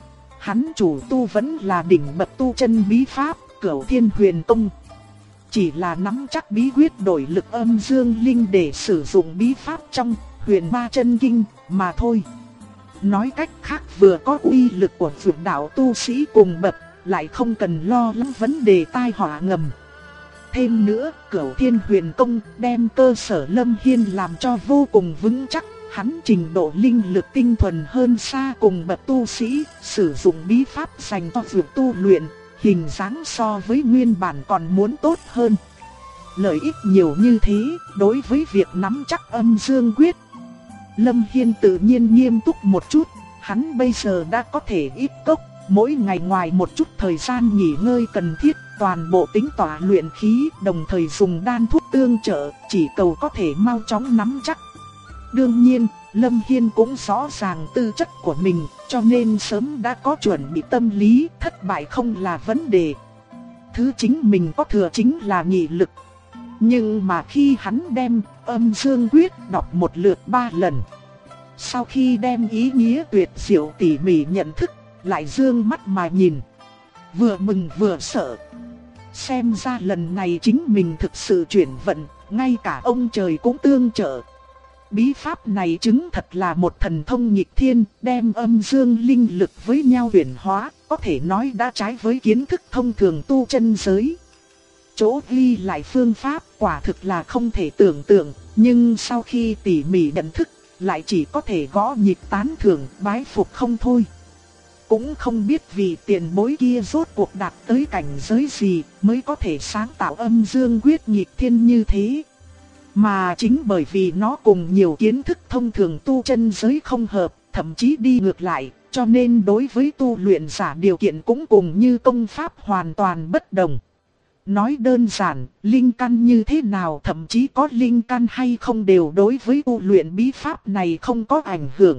hắn chủ tu vẫn là đỉnh bậc tu chân bí pháp, Cửu Thiên Huyền Tông. Chỉ là nắm chắc bí quyết đổi lực âm dương linh để sử dụng bí pháp trong Huyền Ma Chân Kinh mà thôi. Nói cách khác, vừa có uy lực của vượt đạo tu sĩ cùng bậc, lại không cần lo lắng vấn đề tai họa ngầm. Thêm nữa, Cửu Thiên Huyền Tông đem cơ sở Lâm Hiên làm cho vô cùng vững chắc. Hắn trình độ linh lực tinh thuần hơn xa cùng bậc tu sĩ, sử dụng bí pháp dành cho việc tu luyện, hình dáng so với nguyên bản còn muốn tốt hơn. Lợi ích nhiều như thế, đối với việc nắm chắc âm dương quyết, Lâm Hiên tự nhiên nghiêm túc một chút. Hắn bây giờ đã có thể ít cốc, mỗi ngày ngoài một chút thời gian nghỉ ngơi cần thiết, toàn bộ tính tỏa luyện khí, đồng thời dùng đan thuốc tương trợ, chỉ cầu có thể mau chóng nắm chắc. Đương nhiên, Lâm Hiên cũng rõ ràng tư chất của mình, cho nên sớm đã có chuẩn bị tâm lý, thất bại không là vấn đề. Thứ chính mình có thừa chính là nghị lực. Nhưng mà khi hắn đem âm dương quyết đọc một lượt 3 lần, sau khi đem ý nghĩa tuyệt diệu tỉ mỉ nhận thức, lại dương mắt mà nhìn, vừa mừng vừa sợ. Xem ra lần này chính mình thực sự chuyển vận, ngay cả ông trời cũng tương trợ. Bí pháp này chứng thật là một thần thông nghịch thiên, đem âm dương linh lực với nhau huyền hóa, có thể nói đã trái với kiến thức thông thường tu chân giới. Chỗ ghi lại phương pháp quả thực là không thể tưởng tượng, nhưng sau khi tỉ mỉ nhận thức, lại chỉ có thể gõ nhịp tán thưởng, bái phục không thôi. Cũng không biết vì tiền bối kia rốt cuộc đạt tới cảnh giới gì mới có thể sáng tạo âm dương quyết nghịch thiên như thế. Mà chính bởi vì nó cùng nhiều kiến thức thông thường tu chân giới không hợp, thậm chí đi ngược lại, cho nên đối với tu luyện giả điều kiện cũng cùng như công pháp hoàn toàn bất đồng. Nói đơn giản, linh căn như thế nào, thậm chí có linh căn hay không đều đối với tu luyện bí pháp này không có ảnh hưởng.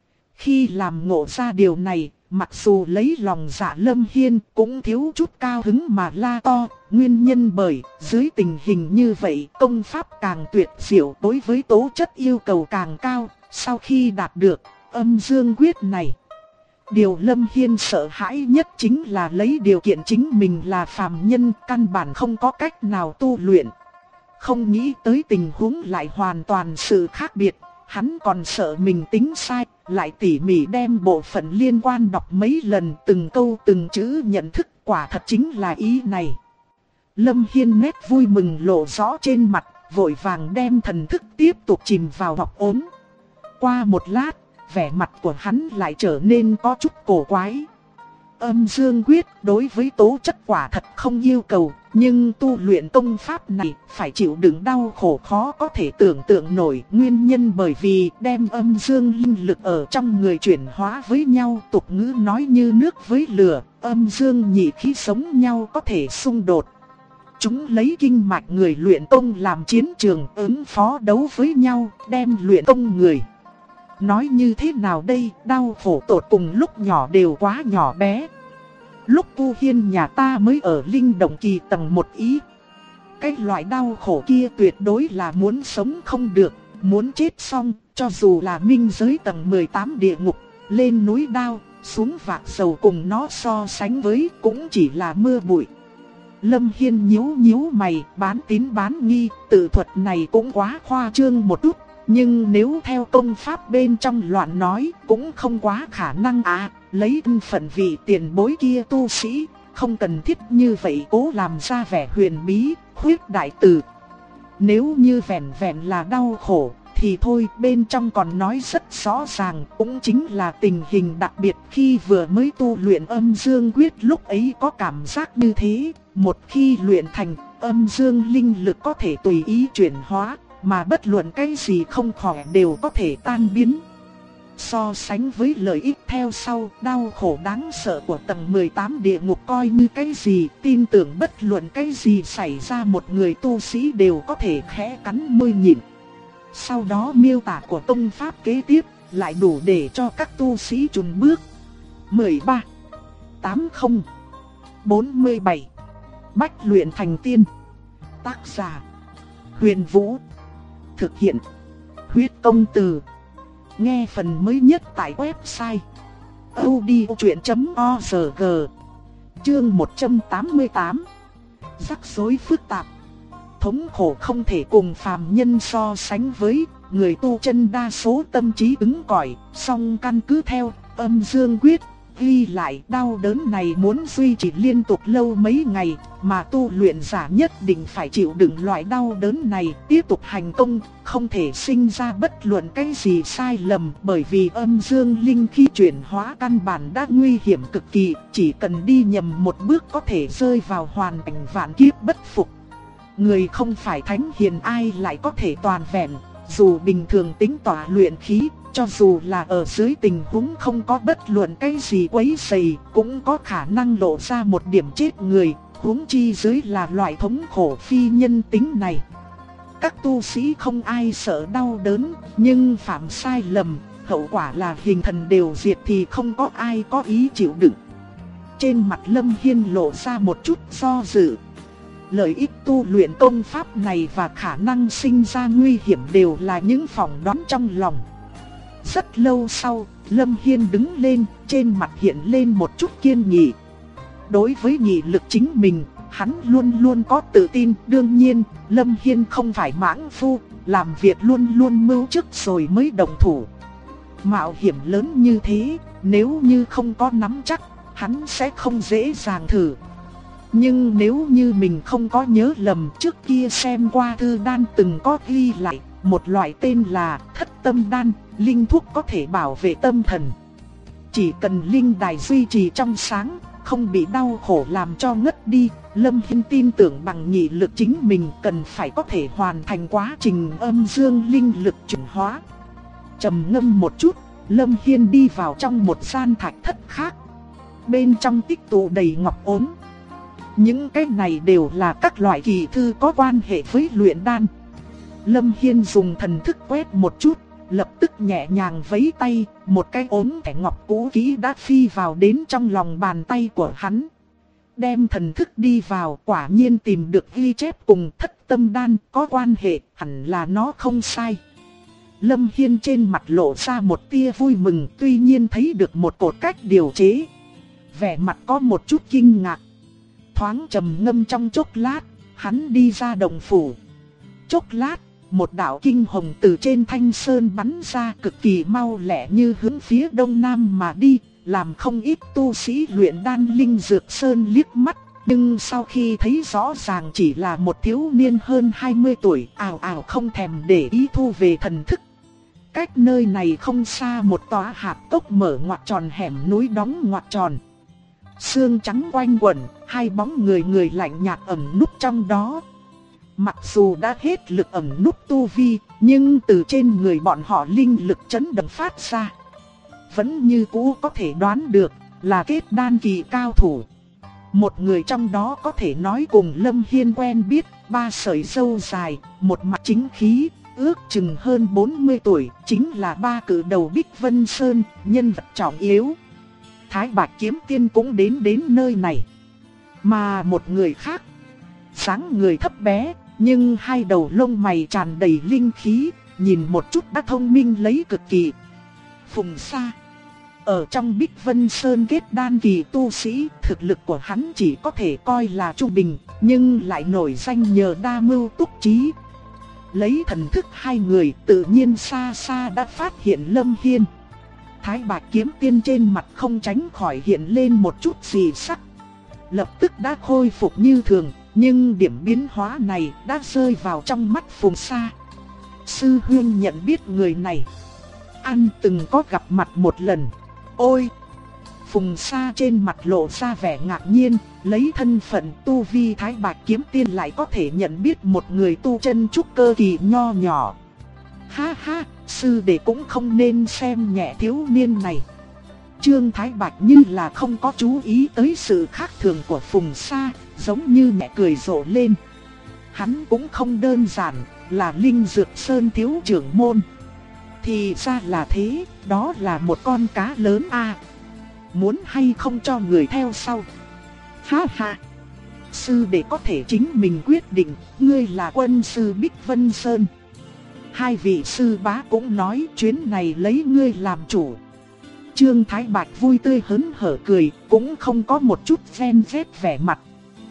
Khi làm ngộ ra điều này, mặc dù lấy lòng dạ Lâm Hiên cũng thiếu chút cao hứng mà la to. Nguyên nhân bởi dưới tình hình như vậy công pháp càng tuyệt diệu, đối với tố chất yêu cầu càng cao. Sau khi đạt được âm dương quyết này, điều Lâm Hiên sợ hãi nhất chính là lấy điều kiện chính mình là phàm nhân, căn bản không có cách nào tu luyện. Không nghĩ tới tình huống lại hoàn toàn sự khác biệt. Hắn còn sợ mình tính sai, lại tỉ mỉ đem bộ phận liên quan đọc mấy lần, từng câu từng chữ nhận thức, quả thật chính là ý này. Lâm Hiên nét vui mừng lộ rõ trên mặt, vội vàng đem thần thức tiếp tục chìm vào học ốm. Qua một lát, vẻ mặt của hắn lại trở nên có chút cổ quái. Âm dương quyết đối với tố chất quả thật không yêu cầu, nhưng tu luyện công pháp này phải chịu đựng đau khổ khó có thể tưởng tượng nổi. Nguyên nhân bởi vì đem âm dương linh lực ở trong người chuyển hóa với nhau, tục ngữ nói như nước với lửa, âm dương nhị khí sống nhau có thể xung đột. Chúng lấy kinh mạch người luyện công làm chiến trường, ứng phó đấu với nhau, đem luyện công người. Nói như thế nào đây, đau khổ tột cùng lúc nhỏ đều quá nhỏ bé. Lúc Tu Hiên nhà ta mới ở Linh Động Kỳ tầng 1 ý. Cái loại đau khổ kia tuyệt đối là muốn sống không được, muốn chết xong. Cho dù là minh giới tầng 18 địa ngục, lên núi đao, xuống vạc dầu cùng nó so sánh với cũng chỉ là mưa bụi. Lâm Hiên nhíu mày, bán tín bán nghi, tự thuật này cũng quá khoa trương một chút. Nhưng nếu theo công pháp bên trong loạn nói cũng không quá khả năng lấy thân phận vị tiền bối kia tu sĩ, không cần thiết như vậy cố làm ra vẻ huyền bí, khuyết đại từ. Nếu như vẹn vẹn là đau khổ thì thôi, bên trong còn nói rất rõ ràng, cũng chính là tình hình đặc biệt khi vừa mới tu luyện âm dương quyết lúc ấy có cảm giác như thế. Một khi luyện thành, âm dương linh lực có thể tùy ý chuyển hóa, mà bất luận cái gì không khỏe đều có thể tan biến. So sánh với lợi ích theo sau, đau khổ đáng sợ của tầng 18 địa ngục coi như cái gì, tin tưởng bất luận cái gì xảy ra một người tu sĩ đều có thể khẽ cắn môi nhịn. Sau đó miêu tả của công pháp kế tiếp lại đủ để cho các tu sĩ chùn bước. 13. 80. 47. Bách luyện thành tiên. Tác giả: Huyền Vũ. Thực hiện: Huyết Công Từ. Nghe phần mới nhất tại website audiochuyện.org. Chương 188. Rắc rối phức tạp. Thống khổ không thể cùng phàm nhân so sánh với, người tu chân đa số tâm trí cứng cỏi, song căn cứ theo âm dương quyết ghi lại đau đớn này muốn duy trì liên tục lâu mấy ngày, mà tu luyện giả nhất định phải chịu đựng loại đau đớn này tiếp tục hành công, không thể sinh ra bất luận cái gì sai lầm, bởi vì âm dương linh khí chuyển hóa căn bản đã nguy hiểm cực kỳ, chỉ cần đi nhầm một bước có thể rơi vào hoàn cảnh vạn kiếp bất phục. Người không phải thánh hiền ai lại có thể toàn vẹn, dù bình thường tính tỏa luyện khí, cho dù là ở dưới tình huống không có bất luận cái gì quấy rầy, cũng có khả năng lộ ra một điểm chết người, huống chi dưới là loại thống khổ phi nhân tính này. Các tu sĩ không ai sợ đau đớn, nhưng phạm sai lầm, hậu quả là hình thần đều diệt thì không có ai có ý chịu đựng. Trên mặt Lâm Hiên lộ ra một chút do dự. Lợi ích tu luyện công pháp này và khả năng sinh ra nguy hiểm đều là những phỏng đoán trong lòng. Rất lâu sau, Lâm Hiên đứng lên, trên mặt hiện lên một chút kiên nghị. Đối với nghị lực chính mình, hắn luôn luôn có tự tin. Đương nhiên, Lâm Hiên không phải mãng phu, làm việc luôn luôn mưu trước rồi mới động thủ. Mạo hiểm lớn như thế, nếu như không có nắm chắc, hắn sẽ không dễ dàng thử. Nhưng nếu như mình không có nhớ lầm, trước kia xem qua thư đan từng có ghi lại một loại tên là Thất Tâm Đan, linh thuốc có thể bảo vệ tâm thần. Chỉ cần linh đài duy trì trong sáng, không bị đau khổ làm cho ngất đi, Lâm Hiên tin tưởng bằng nghị lực chính mình cần phải có thể hoàn thành quá trình âm dương linh lực chuyển hóa. Trầm ngâm một chút, Lâm Hiên đi vào trong một gian thạch thất khác. Bên trong tích tụ đầy ngọc ốm. Những cái này đều là các loại kỳ thư có quan hệ với luyện đan. Lâm Hiên dùng thần thức quét một chút, lập tức nhẹ nhàng vẫy tay, một cái ốm thẻ ngọc cũ kỹ đã phi vào đến trong lòng bàn tay của hắn. Đem thần thức đi vào, quả nhiên tìm được ghi chép cùng Thất Tâm Đan có quan hệ, hẳn là nó không sai. Lâm Hiên trên mặt lộ ra một tia vui mừng, tuy nhiên thấy được một cột cách điều chế. Vẻ mặt có một chút kinh ngạc. Thoáng trầm ngâm trong chốc lát, hắn đi ra đồng phủ. Chốc lát, một đạo kinh hồng từ trên thanh sơn bắn ra cực kỳ mau lẹ như hướng phía đông nam mà đi, làm không ít tu sĩ luyện đan linh dược sơn liếc mắt. Nhưng sau khi thấy rõ ràng chỉ là một thiếu niên hơn 20 tuổi, ào ào không thèm để ý thu về thần thức. Cách nơi này không xa một tòa hạp cốc mở ngoặt tròn, hẻm núi đóng ngoặt tròn. Sương trắng quanh quẩn, hai bóng người lạnh nhạt ẩn núp trong đó. Mặc dù đã hết lực ẩn núp tu vi, nhưng từ trên người bọn họ linh lực chấn động phát ra. Vẫn như cũ có thể đoán được là kết đan kỳ cao thủ. Một người trong đó có thể nói cùng Lâm Hiên quen biết, ba sợi râu dài, một mặt chính khí, ước chừng hơn 40 tuổi, chính là ba cử đầu Bích Vân Sơn, nhân vật trọng yếu. Thái Bạch Kiếm Tiên cũng đến nơi này. Mà một người khác, dáng người thấp bé, nhưng hai đầu lông mày tràn đầy linh khí, nhìn một chút đã thông minh lấy cực kỳ. Phùng Sa. Ở trong Bích Vân Sơn kết đan kỳ tu sĩ, thực lực của hắn chỉ có thể coi là trung bình, nhưng lại nổi danh nhờ đa mưu túc trí. Lấy thần thức hai người, tự nhiên xa xa đã phát hiện Lâm Hiên. Thái Bạch Kiếm Tiên trên mặt không tránh khỏi hiện lên một chút dị sắc. Lập tức đã khôi phục như thường, nhưng điểm biến hóa này đã rơi vào trong mắt Phùng Sa. Sư huynh nhận biết người này, anh từng có gặp mặt một lần. Ôi! Phùng Sa trên mặt lộ ra vẻ ngạc nhiên, lấy thân phận tu vi Thái Bạch Kiếm Tiên lại có thể nhận biết một người tu chân trúc cơ kỳ nho nhỏ. Ha ha, sư đệ cũng không nên xem nhẹ thiếu niên này. Trương Thái Bạch như là không có chú ý tới sự khác thường của Phùng Sa, giống như nhẹ cười rộ lên. Hắn cũng không đơn giản, là Linh Dược Sơn thiếu trưởng môn. Thì ra là thế, đó là một con cá lớn a. Muốn hay không cho người theo sau? Ha ha! Sư đệ có thể chính mình quyết định, ngươi là quân sư Bích Vân Sơn. Hai vị sư bá cũng nói chuyến này lấy ngươi làm chủ. Trương Thái Bạch vui tươi hớn hở cười, cũng không có một chút ghen ghét vẻ mặt.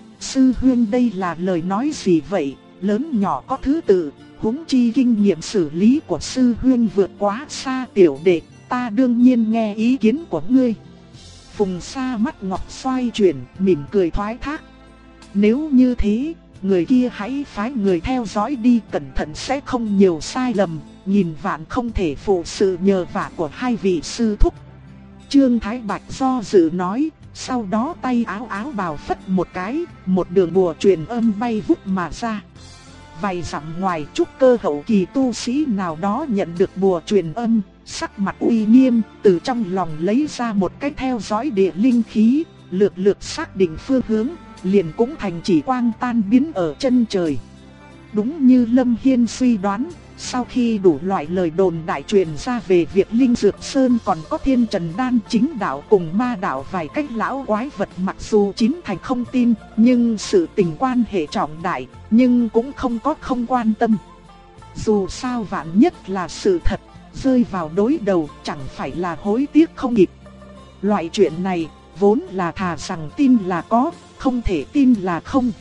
Sư huynh đây là lời nói gì vậy, lớn nhỏ có thứ tự, huống chi kinh nghiệm xử lý của sư huynh vượt quá xa tiểu đệ, ta đương nhiên nghe ý kiến của ngươi. Phùng Sa mắt ngọc xoay chuyển, mỉm cười thoái thác. Nếu như thế, người kia hãy phái người theo dõi đi, cẩn thận sẽ không nhiều sai lầm, nghìn vạn không thể phụ sự nhờ vả của hai vị sư thúc. Trương Thái Bạch do dự nói, sau đó tay áo bào phất một cái, một đường bùa truyền âm bay vút mà ra. Vài dặm ngoài, trúc cơ hậu kỳ tu sĩ nào đó nhận được bùa truyền âm, sắc mặt uy nghiêm, từ trong lòng lấy ra một cái theo dõi địa linh khí, lược xác định phương hướng, liền cũng thành chỉ quang tan biến ở chân trời. Đúng như Lâm Hiên suy đoán, sau khi đủ loại lời đồn đại truyền ra về việc Linh Dược Sơn còn có Thiên Trần Đan chính đạo cùng ma đạo vài cách lão quái vật, mặc dù chín thành không tin, nhưng sự tình quan hệ trọng đại, nhưng cũng không quan tâm. Dù sao vạn nhất là sự thật, rơi vào đối đầu chẳng phải là hối tiếc không kịp. Loại chuyện này vốn là thà rằng tin là có, không thể tin là không.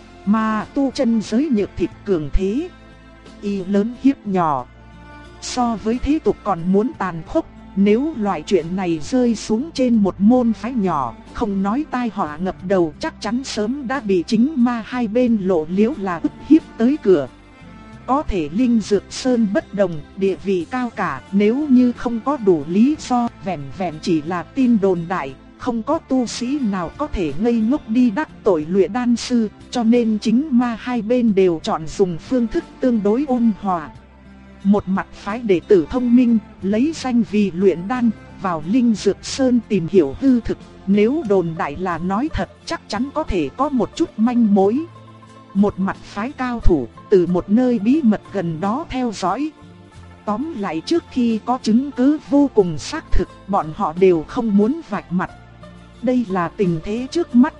Mà tu chân giới nhược thịt cường thế, y lớn hiếp nhỏ. So với thế tục còn muốn tàn khốc, nếu loại chuyện này rơi xuống trên một môn phái nhỏ, không nói tai họa ngập đầu, chắc chắn sớm đã bị chính ma hai bên lộ liễu là ức hiếp tới cửa. Có thể Linh Dược Sơn bất đồng, địa vị cao cả, nếu như không có đủ lý do, vẹn chỉ là tin đồn đại, không có tu sĩ nào có thể ngây ngốc đi đắc tội luyện đan sư, cho nên chính ma hai bên đều chọn dùng phương thức tương đối ôn hòa. Một mặt phái đệ tử thông minh, lấy danh vì luyện đan, vào Linh Dược Sơn tìm hiểu hư thực, nếu đồn đại là nói thật chắc chắn có thể có một chút manh mối. Một mặt phái cao thủ, từ một nơi bí mật gần đó theo dõi. Tóm lại trước khi có chứng cứ vô cùng xác thực, bọn họ đều không muốn vạch mặt. Đây là tình thế trước mắt.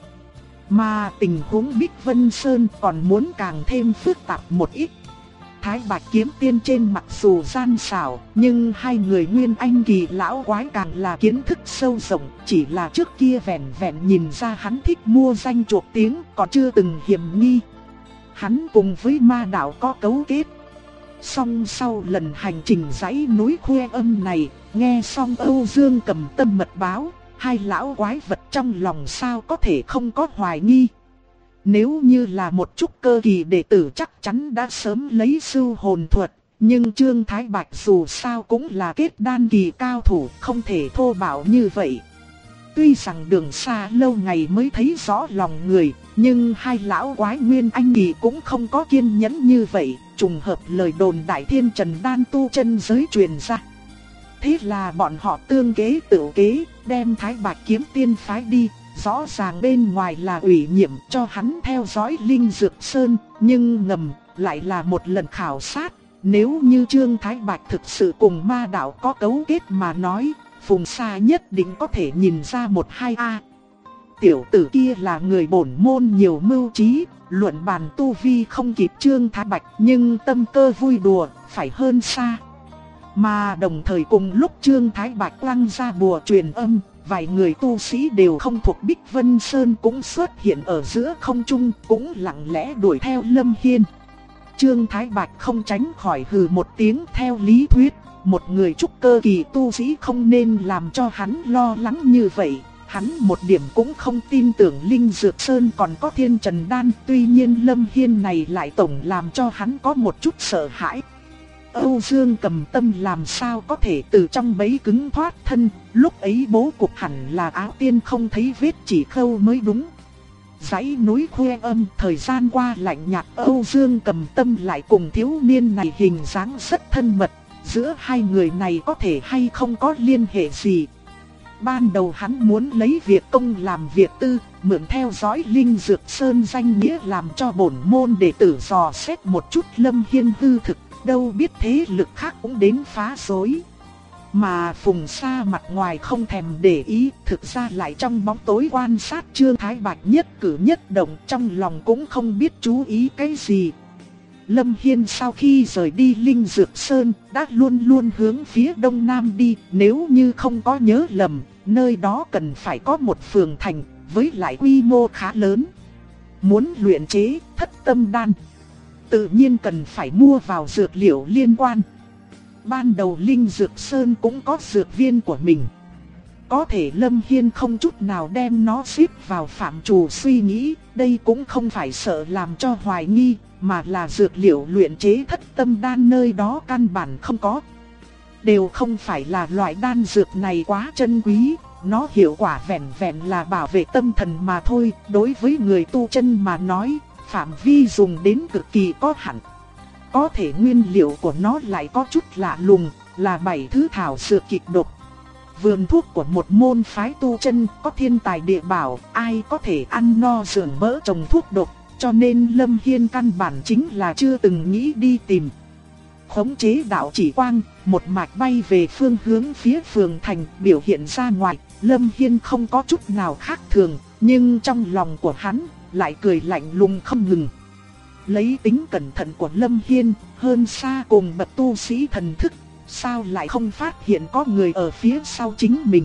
Mà tình huống Bích Vân Sơn còn muốn càng thêm phức tạp một ít. Thái Bạch Kiếm Tiên trên mặc dù gian xảo, nhưng hai người Nguyên Anh kỳ lão quái càng là kiến thức sâu rộng, chỉ là trước kia vẹn nhìn ra hắn thích mua danh chuộc tiếng, còn chưa từng hiểm nghi. Hắn cùng với ma đạo có cấu kết. Song sau lần hành trình dãy núi Khuê Âm này, nghe xong Âu Dương Cầm Tâm mật báo, hai lão quái vật trong lòng sao có thể không có hoài nghi. Nếu như là một chút cơ kỳ đệ tử chắc chắn đã sớm lấy sưu hồn thuật, nhưng Trương Thái Bạch dù sao cũng là kết đan kỳ cao thủ, không thể thô bạo như vậy. Tuy rằng đường xa lâu ngày mới thấy rõ lòng người, nhưng hai lão quái Nguyên Anh kỳ cũng không có kiên nhẫn như vậy, trùng hợp lời đồn đại Thiên Trần Đan tu chân giới truyền ra. Thế là bọn họ tương kế tự kế, đem Thái Bạch Kiếm Tiên phái đi, rõ ràng bên ngoài là ủy nhiệm cho hắn theo dõi Linh Dược Sơn, nhưng ngầm lại là một lần khảo sát. Nếu như Trương Thái Bạch thực sự cùng ma đạo có cấu kết mà nói, Phùng Sa nhất định có thể nhìn ra một hai a. Tiểu tử kia là người bổn môn nhiều mưu trí, luận bàn tu vi không kịp Trương Thái Bạch, nhưng tâm cơ vui đùa phải hơn xa. Mà đồng thời cùng lúc Trương Thái Bạch quăng ra bùa truyền âm, vài người tu sĩ đều không thuộc Bích Vân Sơn cũng xuất hiện ở giữa không trung, cũng lặng lẽ đuổi theo Lâm Hiên. Trương Thái Bạch không tránh khỏi hừ một tiếng. Theo lý thuyết, một người trúc cơ kỳ tu sĩ không nên làm cho hắn lo lắng như vậy. Hắn một điểm cũng không tin tưởng Linh Dược Sơn còn có Thiên Trần Đan, tuy nhiên Lâm Hiên này lại tổng làm cho hắn có một chút sợ hãi. Âu Dương Cầm Tâm làm sao có thể từ trong bẫy cứng thoát thân, lúc ấy bố cục hẳn là Áo Tiên không thấy vết chỉ khâu mới đúng. Dãy núi Khuê Âm, thời gian qua lạnh nhạt, Âu Dương Cầm Tâm lại cùng thiếu niên này hình dáng rất thân mật, giữa hai người này có thể hay không có liên hệ gì. Ban đầu hắn muốn lấy việc công làm việc tư, mượn theo dõi Linh Dược Sơn danh nghĩa làm cho bổn môn đệ tử dò xét một chút Lâm Hiên hư thực, đâu biết thế lực khác cũng đến phá rối. Mà Phùng Sa mặt ngoài không thèm để ý, thực ra lại trong bóng tối quan sát Trương Thái Bạch nhất cử nhất động, trong lòng cũng không biết chú ý cái gì. Lâm Hiên sau khi rời đi Linh Dược Sơn đã luôn luôn hướng phía đông nam đi. Nếu như không có nhớ lầm, nơi đó cần phải có một phường thành với lại quy mô khá lớn. Muốn luyện chế Thất Tâm Đan, tự nhiên cần phải mua vào dược liệu liên quan. Ban đầu Linh Dược Sơn cũng có dược viên của mình. Có thể Lâm Hiên không chút nào đem nó xếp vào phạm trù suy nghĩ. Đây cũng không phải sợ làm cho hoài nghi, mà là dược liệu luyện chế Thất Tâm Đan nơi đó căn bản không có. Đều không phải là loại đan dược này quá chân quý. Nó hiệu quả vẹn vẹn là bảo vệ tâm thần mà thôi. Đối với người tu chân mà nói, phạm vi dùng đến cực kỳ có hạn. Có thể nguyên liệu của nó lại có chút lạ lùng, là 7 thứ thảo dược kịch độc. Vườn thuốc của một môn phái tu chân có thiên tài địa bảo, ai có thể ăn no dưỡng mỡ trồng thuốc độc, cho nên Lâm Hiên căn bản chính là chưa từng nghĩ đi tìm. Khống chế đạo chỉ quang, một mạch bay về phương hướng phía phường thành biểu hiện ra ngoài. Lâm Hiên không có chút nào khác thường, nhưng trong lòng của hắn lại cười lạnh lùng không ngừng. Lấy tính cẩn thận của Lâm Hiên, hơn xa cùng bậc tu sĩ thần thức, sao lại không phát hiện có người ở phía sau chính mình.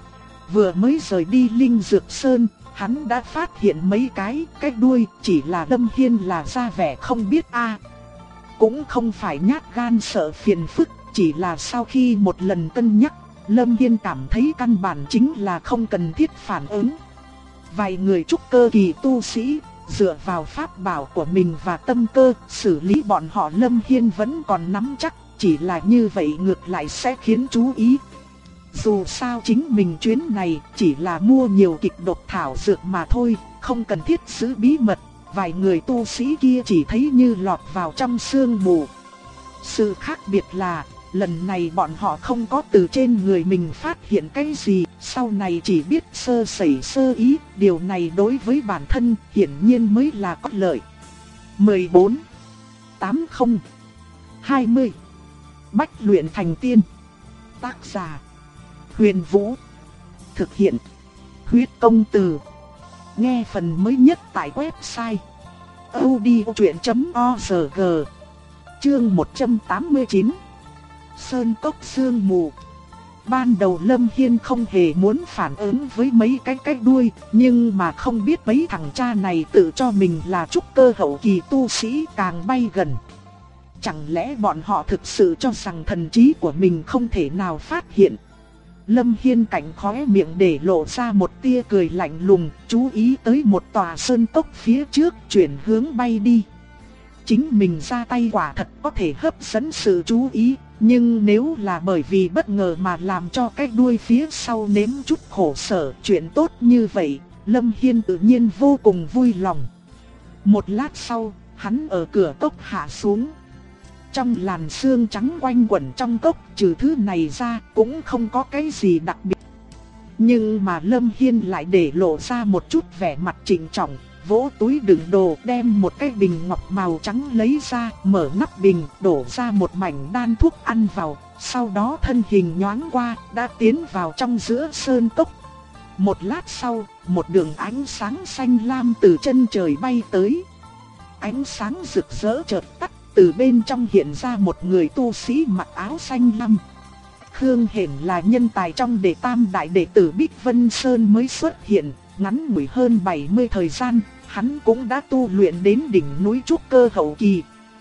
Vừa mới rời đi Linh Dược Sơn, hắn đã phát hiện mấy cái đuôi, chỉ là Lâm Hiên là ra vẻ không biết a. Cũng không phải nhát gan sợ phiền phức, chỉ là sau khi một lần cân nhắc, Lâm Hiên cảm thấy căn bản chính là không cần thiết phản ứng. Vài người trúc cơ kỳ tu sĩ, dựa vào pháp bảo của mình và tâm cơ, xử lý bọn họ Lâm Hiên vẫn còn nắm chắc, chỉ là như vậy ngược lại sẽ khiến chú ý. Dù sao chính mình chuyến này chỉ là mua nhiều kịch độc thảo dược mà thôi, không cần thiết giữ bí mật. Vài người tu sĩ kia chỉ thấy như lọt vào trong sương mù. Sự khác biệt là, lần này bọn họ không có từ trên người mình phát hiện cái gì, sau này chỉ biết sơ sẩy sơ ý, điều này đối với bản thân hiển nhiên mới là có lợi. 14. 80. 20. Bách luyện thành tiên. Tác giả: Huyền Vũ. Thực hiện: Huyết Công Từ. Nghe phần mới nhất tại website audiochuyện.org. Chương 189. Sơn cốc sương mù. Ban đầu Lâm Hiên không hề muốn phản ứng với mấy cái đuôi, nhưng mà không biết mấy thằng cha này tự cho mình là trúc cơ hậu kỳ tu sĩ càng bay gần. Chẳng lẽ bọn họ thực sự cho rằng thần trí của mình không thể nào phát hiện? Lâm Hiên cạnh khóe miệng để lộ ra một tia cười lạnh lùng, chú ý tới một tòa sơn cốc phía trước, chuyển hướng bay đi. Chính mình ra tay quả thật có thể hấp dẫn sự chú ý, nhưng nếu là bởi vì bất ngờ mà làm cho cái đuôi phía sau nếm chút khổ sở, chuyện tốt như vậy, Lâm Hiên tự nhiên vô cùng vui lòng. Một lát sau, hắn ở cửa cốc hạ xuống. Trong làn sương trắng quanh quẩn trong cốc, trừ thứ này ra cũng không có cái gì đặc biệt. Nhưng mà Lâm Hiên lại để lộ ra một chút vẻ mặt trịnh trọng, vỗ túi đựng đồ, đem một cái bình ngọc màu trắng lấy ra, mở nắp bình, đổ ra một mảnh đan thuốc ăn vào, sau đó thân hình nhoáng qua, đã tiến vào trong giữa sơn cốc. Một lát sau, một đường ánh sáng xanh lam từ chân trời bay tới. Ánh sáng rực rỡ chợt tắt, từ bên trong hiện ra một người tu sĩ mặc áo xanh lam. Khương Hển là nhân tài trong đệ tam đại đệ tử Bích Vân Sơn mới xuất hiện, ngắn ngủi hơn 70 thời gian, hắn cũng đã tu luyện đến đỉnh núi trúc cơ hậu kỳ.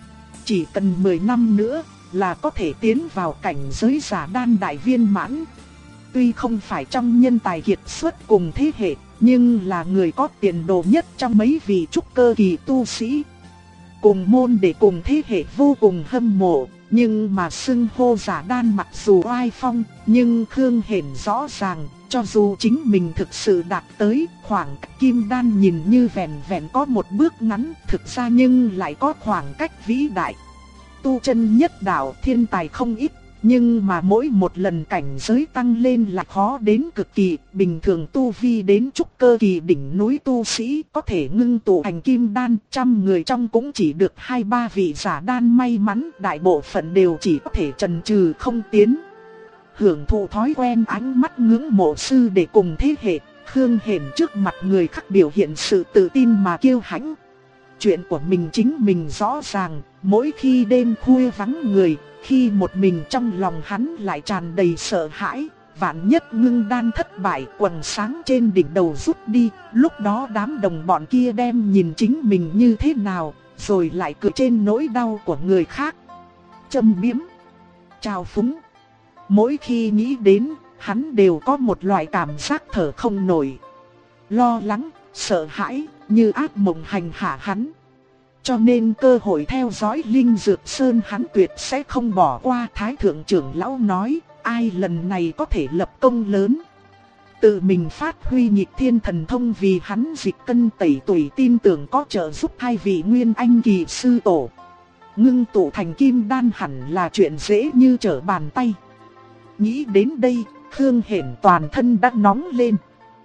Chỉ cần 10 năm nữa là có thể tiến vào cảnh giới giả đan đại viên mãn. Tuy không phải trong nhân tài kiệt xuất cùng thế hệ, nhưng là người có tiền đồ nhất trong mấy vị trúc cơ kỳ tu sĩ. Cùng môn để cùng thế hệ vô cùng hâm mộ, nhưng mà xưng hô giả đan mặc dù oai phong, nhưng Khương Hển rõ ràng, cho dù chính mình thực sự đạt tới khoảng cách kim đan nhìn như vẹn vẹn có một bước ngắn, thực ra nhưng lại có khoảng cách vĩ đại. Tu chân nhất đạo thiên tài không ít, nhưng mà mỗi một lần cảnh giới tăng lên là khó đến cực kỳ. Bình thường tu vi đến trúc cơ kỳ đỉnh núi tu sĩ có thể ngưng tụ thành kim đan, 100 người trong cũng chỉ được 2-3 vị giả đan may mắn, đại bộ phận đều chỉ có thể chần chừ không tiến. Hưởng thụ thói quen ánh mắt ngưỡng mộ sư để cùng thế hệ, Khương Hển trước mặt người khác biểu hiện sự tự tin mà kiêu hãnh. chuyện của mình chính mình rõ ràng, mỗi khi đêm khuya vắng người, khi một mình trong lòng hắn lại tràn đầy sợ hãi, vạn nhất ngưng đan thất bại, quầng sáng trên đỉnh đầu rút đi, lúc đó đám đồng bọn kia đem nhìn chính mình như thế nào, rồi lại cười trên nỗi đau của người khác. Châm biếm, trào phúng. Mỗi khi nghĩ đến, hắn đều có một loại cảm giác thở không nổi. Lo lắng, sợ hãi, như ác mộng hành hạ hắn. Cho nên cơ hội theo dõi Linh Dược Sơn hắn tuyệt sẽ không bỏ qua. Thái thượng trưởng lão nói, ai lần này có thể lập công lớn, tự mình phát huy nhịp thiên thần thông vì hắn dịch cân tẩy tủy, tin tưởng có trợ giúp hai vị nguyên anh kỳ sư tổ. Ngưng tụ thành kim đan hẳn là chuyện dễ như trở bàn tay. Nghĩ đến đây, Khương Hển toàn thân đã nóng lên.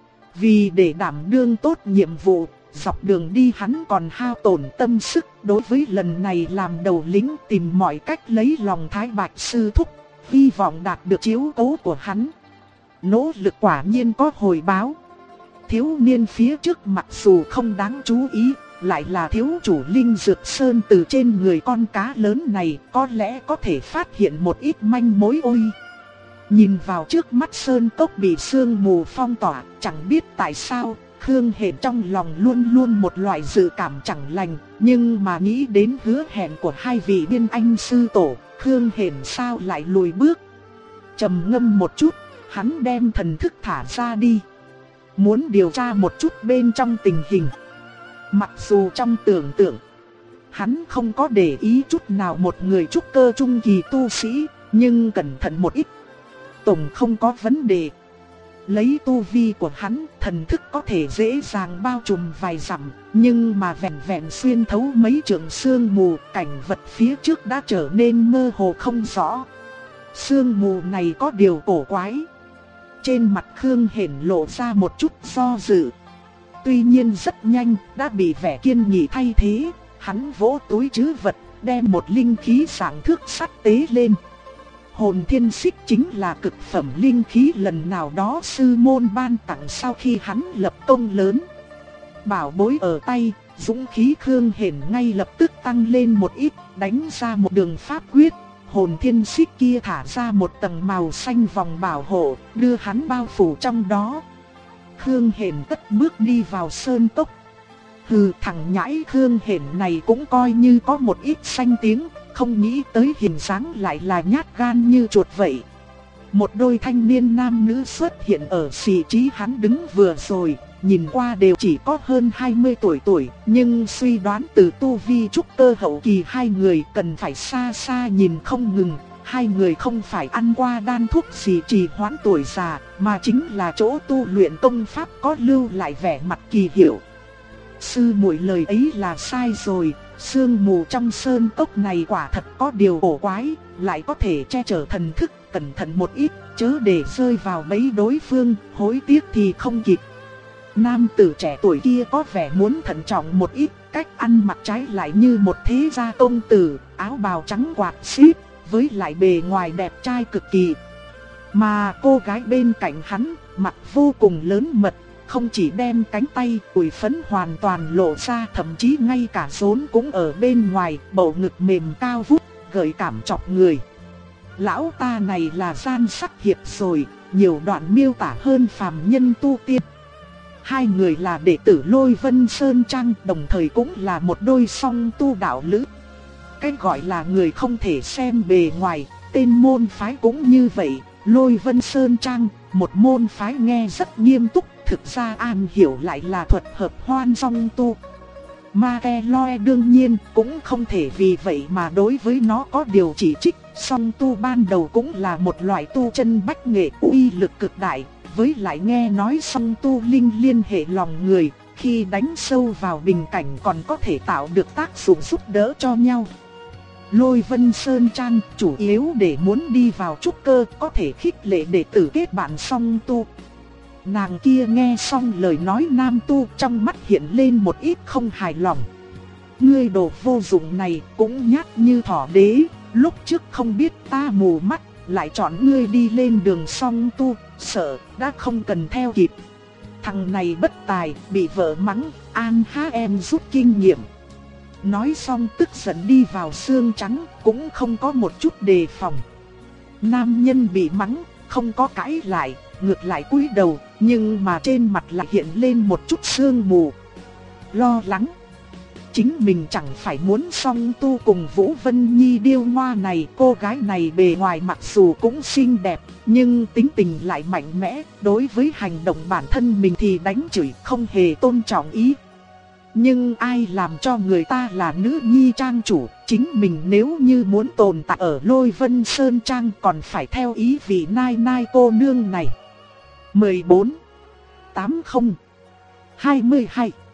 Vì để đảm đương tốt nhiệm vụ, dọc đường đi hắn còn hao tổn tâm sức. Đối với lần này làm đầu lính, tìm mọi cách lấy lòng Thái Bạch sư thúc, hy vọng đạt được chiếu cố của hắn. Nỗ lực quả nhiên có hồi báo. Thiếu niên phía trước mặc dù không đáng chú ý, lại là thiếu chủ Linh Dược Sơn, từ trên người con cá lớn này có lẽ có thể phát hiện một ít manh mối. Ôi! Nhìn vào trước mắt sơn cốc bị sương mù phong tỏa, chẳng biết tại sao, Khương Hển trong lòng luôn luôn một loại dự cảm chẳng lành, nhưng mà nghĩ đến hứa hẹn của hai vị biên anh sư tổ, Khương Hển sao lại lùi bước. Trầm ngâm một chút, hắn đem thần thức thả ra đi, muốn điều tra một chút bên trong tình hình. Mặc dù trong tưởng tượng, hắn không có để ý chút nào một người trúc cơ trung kỳ tu sĩ, nhưng cẩn thận một ít, tổng không có vấn đề. Lấy tu vi của hắn, thần thức có thể dễ dàng bao trùm vài dặm, nhưng mà vẹn vẹn xuyên thấu mấy trượng sương mù, cảnh vật phía trước đã trở nên mơ hồ không rõ. Sương mù này có điều cổ quái. Trên mặt Khương Hển lộ ra một chút do dự. Tuy nhiên rất nhanh đã bị vẻ kiên nghị thay thế. Hắn vỗ túi trữ vật, đem một linh khí sáng thước sắt tế lên. Hồn thiên xích chính là cực phẩm linh khí lần nào đó sư môn ban tặng sau khi hắn lập công lớn. Bảo bối ở tay, dũng khí Khương Hển ngay lập tức tăng lên một ít, đánh ra một đường pháp quyết. Hồn thiên xích kia thả ra một tầng màu xanh vòng bảo hộ, đưa hắn bao phủ trong đó. Khương Hển cất bước đi vào sơn cốc. Hừ, thằng nhãi Khương Hển này cũng coi như có một ít danh tiếng, không nghĩ tới hình dáng lại là nhát gan như chuột vậy. Một đôi thanh niên nam nữ xuất hiện ở vị trí hắn đứng vừa rồi, nhìn qua đều chỉ có hơn 20 tuổi, nhưng suy đoán từ tu vi trúc cơ hậu kỳ hai người cần phải xa xa nhìn không ngừng. Hai người không phải ăn qua đan thuốc gì trì hoãn tuổi già, mà chính là chỗ tu luyện công pháp có lưu lại vẻ mặt kỳ hiệu. Sư muội lời ấy là sai rồi, sương mù trong sơn cốc này quả thật có điều cổ quái, lại có thể che chở thần thức, cẩn thận một ít, chớ để rơi vào bẫy đối phương, hối tiếc thì không kịp. Nam tử trẻ tuổi kia có vẻ muốn thận trọng một ít, cách ăn mặc trái lại như một thế gia công tử, áo bào trắng quạt xíp, với lại bề ngoài đẹp trai cực kỳ. Mà cô gái bên cạnh hắn, mặt vô cùng lớn mật, không chỉ đem cánh tay, ủi phấn hoàn toàn lộ ra, thậm chí ngay cả rốn cũng ở bên ngoài, bầu ngực mềm cao vút, gợi cảm chọc người. Lão ta này là gian sắc hiệp rồi, nhiều đoạn miêu tả hơn phàm nhân tu tiên. Hai người là đệ tử Lôi Vân Sơn Trang, đồng thời cũng là một đôi song tu đạo lữ. Cái gọi là người không thể xem bề ngoài, tên môn phái cũng như vậy. Lôi Vân Sơn Trang, một môn phái nghe rất nghiêm túc, thực ra an hiểu lại là thuật hợp hoan song tu. Ma Ke Loe đương nhiên cũng không thể vì vậy mà đối với nó có điều chỉ trích. Song tu ban đầu cũng là một loại tu chân bách nghệ uy lực cực đại. Với lại nghe nói song tu linh liên hệ lòng người, khi đánh sâu vào bình cảnh còn có thể tạo được tác dụng giúp đỡ cho nhau. Lôi Vân Sơn Trang chủ yếu để muốn đi vào trúc cơ, có thể khích lệ đệ tử kết bạn song tu. Nàng kia nghe xong lời nói nam tu, trong mắt hiện lên một ít không hài lòng. Ngươi đồ vô dụng này cũng nhát như thỏ đế, lúc trước không biết ta mù mắt, lại chọn ngươi đi lên đường song tu, sợ đã không cần theo kịp. Thằng này bất tài, bị vợ mắng, an há em rút kinh nghiệm. Nói xong tức giận đi vào xương trắng, cũng không có một chút đề phòng. Nam nhân bị mắng, không có cãi lại, ngược lại cúi đầu, nhưng mà trên mặt lại hiện lên một chút sương mù. Lo lắng. Chính mình chẳng phải muốn song tu cùng Vũ Vân Nhi điêu ngoa này. Cô gái này bề ngoài mặc dù cũng xinh đẹp, nhưng tính tình lại mạnh mẽ. Đối với hành động bản thân mình thì đánh chửi, không hề tôn trọng ý. Nhưng ai làm cho người ta là nữ nhi trang chủ, chính mình nếu như muốn tồn tại ở Lôi Vân Sơn Trang còn phải theo ý vị nai nai cô nương này. 14, 80, 22